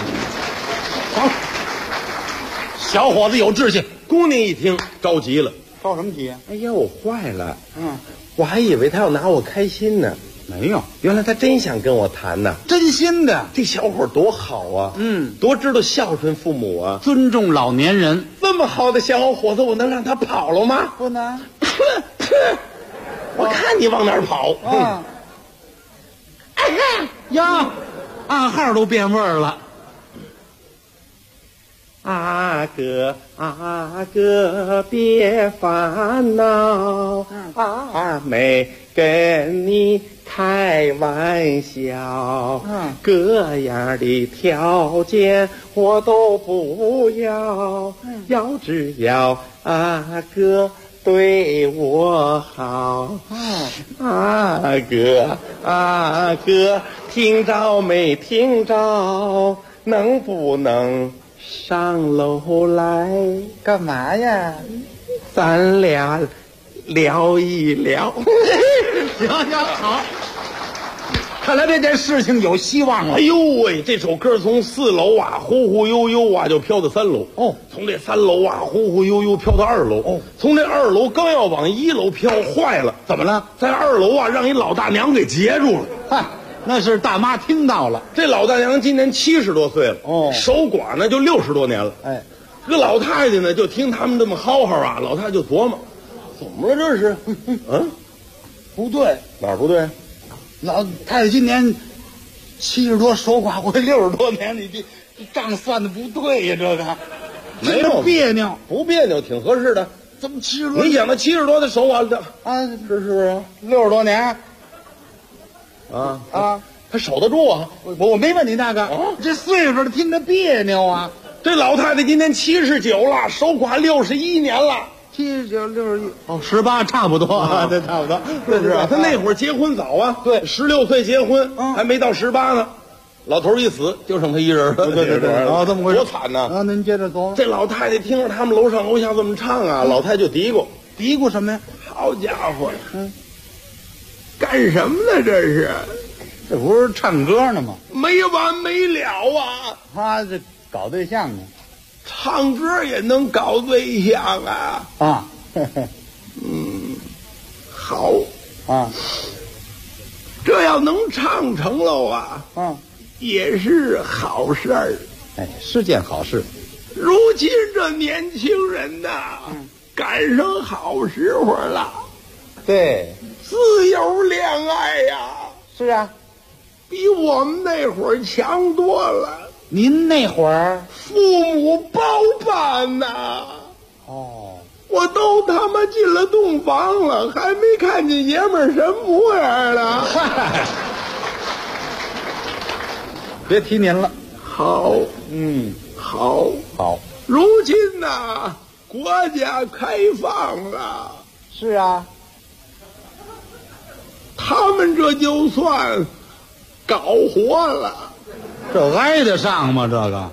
Speaker 16: 小伙子有志气。
Speaker 14: 姑娘一听着急了，
Speaker 16: 着什么急？
Speaker 14: 哎呀，我坏了。我还以为他要拿我开心呢。
Speaker 16: 没有，
Speaker 14: 原来他真想跟我谈呢，
Speaker 16: 真心的。
Speaker 14: 这小伙多好啊，多知道孝顺父母啊，
Speaker 16: 尊重老年人。
Speaker 14: 这么好的小伙子，我能让他跑了吗？
Speaker 16: 不能。
Speaker 14: 我看你往哪儿跑。
Speaker 16: 呀，暗号都变味儿了。
Speaker 14: 阿哥，阿哥别烦恼，没跟你开玩笑，各样的条件我都不要，只要阿哥对我好。阿哥，阿哥，听着没听着？能不能上楼来？
Speaker 16: 干嘛呀？
Speaker 14: 咱俩聊一聊。
Speaker 16: 行，好。看来这件事情有希望了。
Speaker 14: 哎呦喂，这首歌从4楼啊，忽忽悠悠啊，就飘到3楼。从这3楼啊，忽忽悠悠飘到2楼。从这2楼刚要往1楼飘，坏了，
Speaker 16: 怎么了？
Speaker 14: 在2楼啊，让一老大娘给截住了。
Speaker 16: 嗨，那是大妈听到了。
Speaker 14: 这老大娘今年70多岁了，守寡呢就60多年了。这个老太太呢，就听他们这么嚎嚎啊，老太太就琢磨，怎么了这是？
Speaker 16: 不对，
Speaker 14: 哪儿不对？
Speaker 16: 老太太今年70多，守寡会60多年，你这账算的不对呀，这个
Speaker 14: 没有
Speaker 16: 别扭，
Speaker 14: 不别扭，挺合适的。
Speaker 16: 怎么70多？
Speaker 14: 你想他70多的守寡的
Speaker 16: 啊，
Speaker 14: 是不是
Speaker 16: 60多年？
Speaker 14: 他守得住啊！
Speaker 16: 我没问你那个，这岁数听着别扭啊。
Speaker 14: 这老太太今年79了，守寡61年了。
Speaker 16: 79、61 18差不多，这差不多，
Speaker 14: 是不是？他那会儿结婚早啊，对，16岁结婚，还没到18呢。老头一死，就剩他一人了。
Speaker 16: 对，这么回事，
Speaker 14: 多惨呐！
Speaker 16: 啊，您接着走。
Speaker 14: 这老太太听着他们楼上楼下这么唱啊，老太太就嘀咕
Speaker 16: 什么呀？
Speaker 14: 好家伙，干什么呢？这是，
Speaker 16: 这不是唱歌呢吗？
Speaker 14: 没完没了啊！
Speaker 16: 他这搞对象呢，
Speaker 14: 唱歌也能搞对象啊！
Speaker 16: 啊，
Speaker 14: 好
Speaker 16: 啊，
Speaker 14: 这要能唱成喽啊，也是好事儿。
Speaker 16: 哎，是件好事。
Speaker 14: 如今这年轻人呐，赶上好时候了。
Speaker 16: 对，
Speaker 14: 自由恋爱呀。
Speaker 16: 是啊，
Speaker 14: 比我们那会儿强多了。
Speaker 16: 您那会儿
Speaker 14: 父母包办呐。
Speaker 16: 哦，
Speaker 14: 我都他妈进了洞房了，还没看见爷们儿什么模样呢。
Speaker 16: 别提您了。
Speaker 14: 好，好。如今呐，国家开放了。
Speaker 16: 是啊。
Speaker 14: 他们这就算搞活了。
Speaker 16: 这挨得上吗？这个，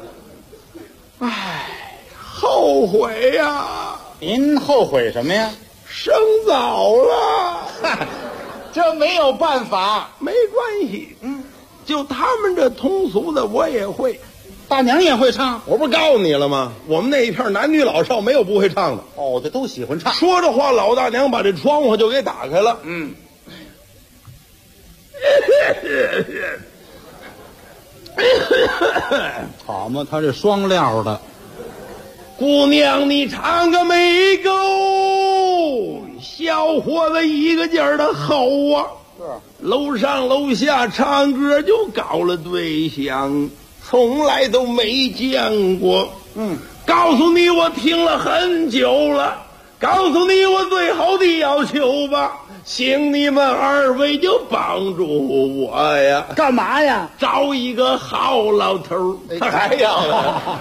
Speaker 14: 后悔呀！
Speaker 16: 您后悔什么呀？
Speaker 14: 生早了。
Speaker 16: 这没有办法，
Speaker 14: 没关系。就他们这通俗的我也会。
Speaker 16: 大娘也会唱，
Speaker 14: 我不是告诉你了吗？我们那一片男女老少没有不会唱的。
Speaker 16: 哦，这都喜欢唱。
Speaker 14: 说着话，老大娘把这窗户就给打开了。
Speaker 16: 好嘛，他这双料的。
Speaker 14: 姑娘，你唱个没够，小伙子一个劲儿的吼啊！楼上楼下唱歌就搞了对象，从来都没见过。告诉你，我听了很久了。告诉你我最后的要求吧，请你们二位就帮助我呀。
Speaker 16: 干嘛呀？
Speaker 14: 找一个好老头。他还要啊。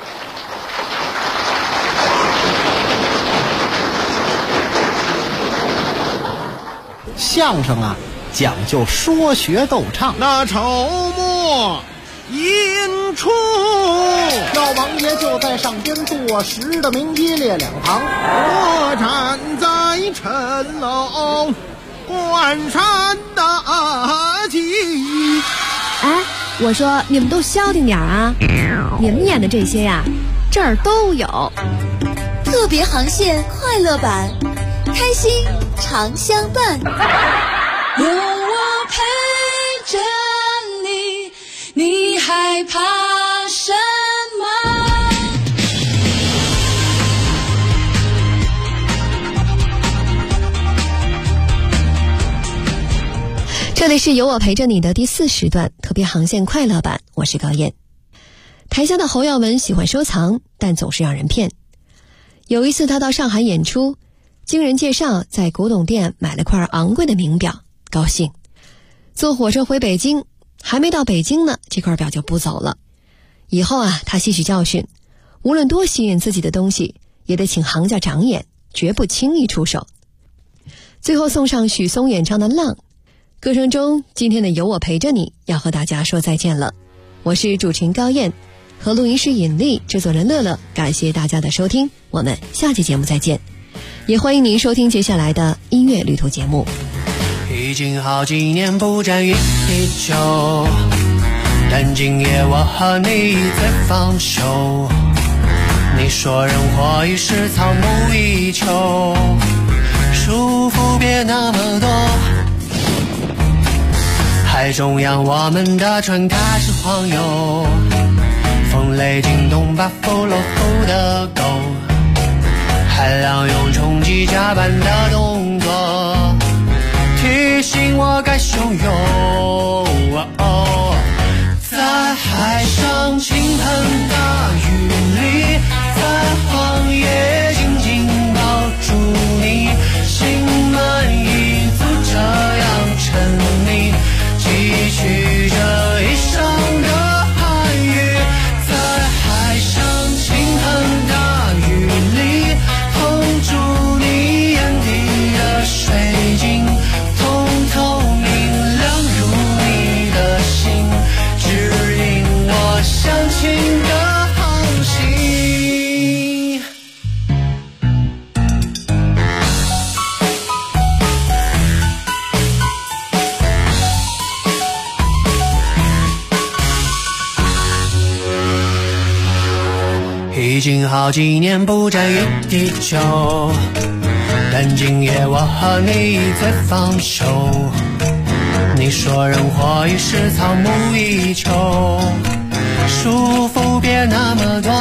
Speaker 15: 相声啊，讲究说学逗唱。
Speaker 18: 那筹末引出，
Speaker 15: 老王爷就在上边坐实的明一列两旁，
Speaker 18: 我站在城楼关山大旗。
Speaker 11: 哎，我说你们都消停点啊！你们演的这些呀，这儿都有。
Speaker 1: 特别航线快乐版，开心常相伴。
Speaker 6: 有我陪着你，你害怕什么？
Speaker 11: 这里是有我陪着你的第4时段特别航线快乐版，我是高燕。台下的侯耀文喜欢收藏，但总是让人骗。有一次他到上海演出，经人介绍在古董店买了块昂贵的名表，高兴。坐火车回北京，还没到北京呢，这块表就不走了。以后啊，他吸取教训，无论多吸引自己的东西，也得请行家长眼，绝不轻易出手。最后送上许嵩演唱的《浪》。歌声中，今天的有我陪着你要和大家说再见了。我是主持人高燕，和录音师尹丽，制作人乐乐，感谢大家的收听，我们下期节目再见。也欢迎您收听接下来的音乐旅途节目。
Speaker 10: 已经好几年不沾一滴酒，但今夜我和你在放手。你说人活一世，草木一秋，束缚别那么多。海中央我们的船开始晃悠，风雷惊动把浮落后的狗，海浪用冲击甲板的动作提醒我该汹涌。在海上倾盆大雨里，在荒野紧紧抱住你，心满意足这样沉溺，汲取这一生的寒雨。在海上倾盆大雨里，碰触你眼底的水晶，通透明亮入你的心，指引我向
Speaker 19: 好几年不占于地球，但今夜我和你最放手。你说人活一世草木一秋，束缚别那么多。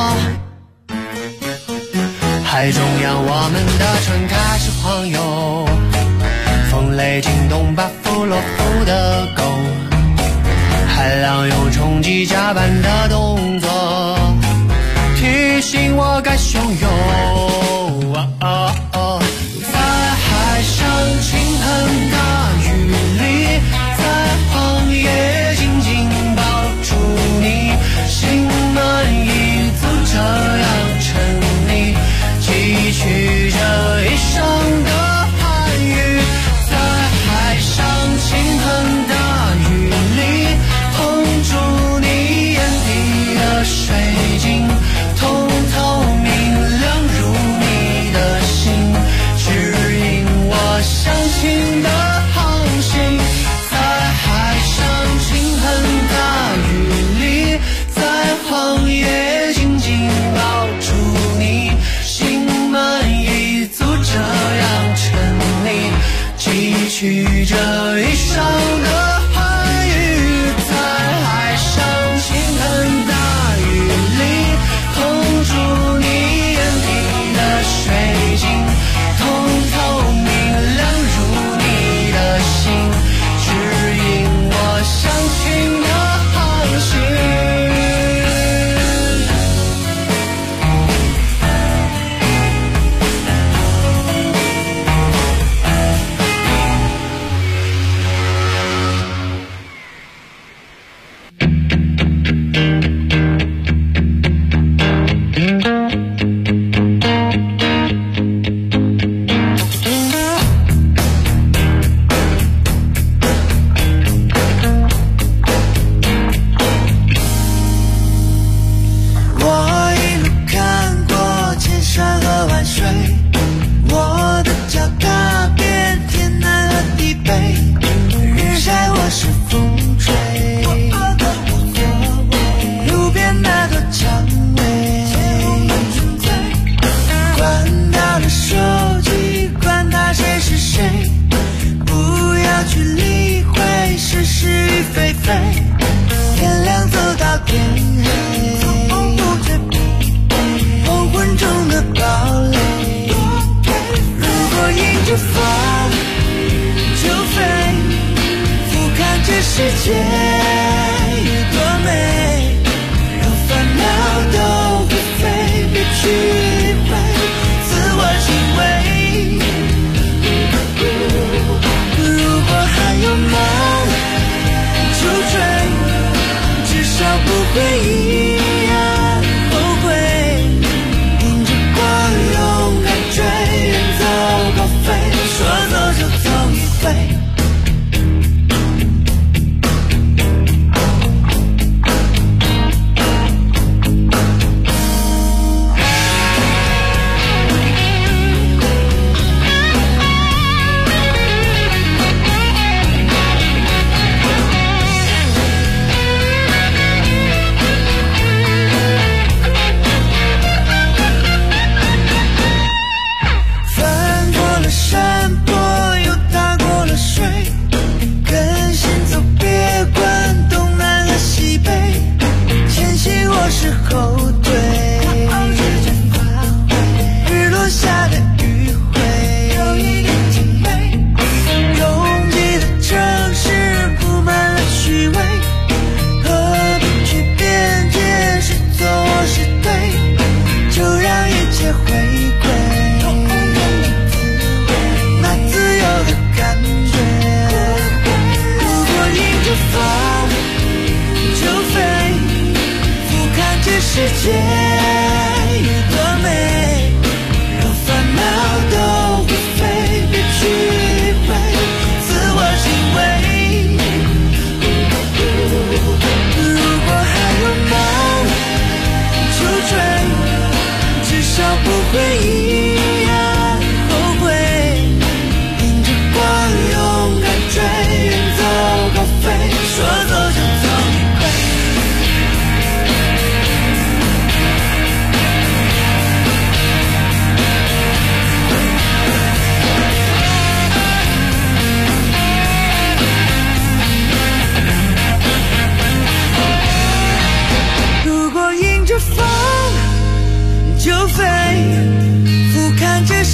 Speaker 19: 海中央我们的船开始晃悠，风雷惊动把弗洛夫的狗，海浪用冲击甲板的动作提醒我该汹涌。在海上倾盆大雨里，在荒野紧紧抱住你，心满意足这样沉溺，汲取这一生的寒雨。在海上倾盆大雨里，碰住你眼底的水晶，通透明亮如你的心，指引我向前的航行。在海上倾盆大雨里，在荒野紧紧抱住你，心满意足这样沉溺，汲取这一生的寒雨。在海上倾盆大雨里，碰住你眼底的水晶，通透明亮如你的心，指引我向前的航行。我一路看过千山和万水，我的脚踏遍天南和地北，日晒或是风吹，路边那朵蔷薇，管他的手机，管他谁是谁，不要去理会是是与非非，天亮走到天黑，黄昏中的堡垒，如果迎着风就飞，俯瞰这世界有多美，让烦恼都会飞，别去理会自我行为。如果还有梦就追，至少不会一样后悔，迎着光勇敢追，远走高飞，说走就走一回。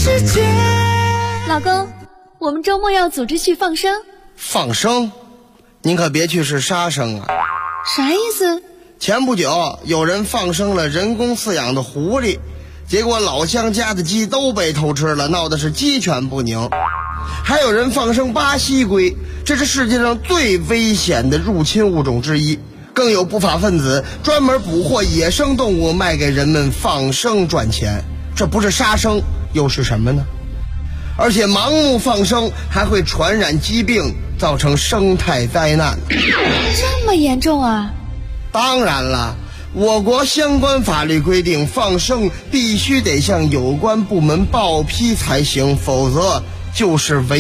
Speaker 6: 世界。
Speaker 1: 老公，我们周末要组织去放生。
Speaker 13: 放生？您可别去是杀生啊！
Speaker 1: 啥意思？
Speaker 13: 前不久有人放生了人工饲养的狐狸，结果老乡家的鸡都被偷吃了，闹的是鸡犬不宁。还有人放生巴西龟，这是世界上最危险的入侵物种之一。更有不法分子专门捕获野生动物卖给人们放生赚钱，这不是杀生又是什么呢？而且盲目放生还会传染疾病，造成生态灾难。
Speaker 1: 这么严重啊？
Speaker 13: 当然了，我国相关法律规定，放生必须得向有关部门报批才行，否则就是违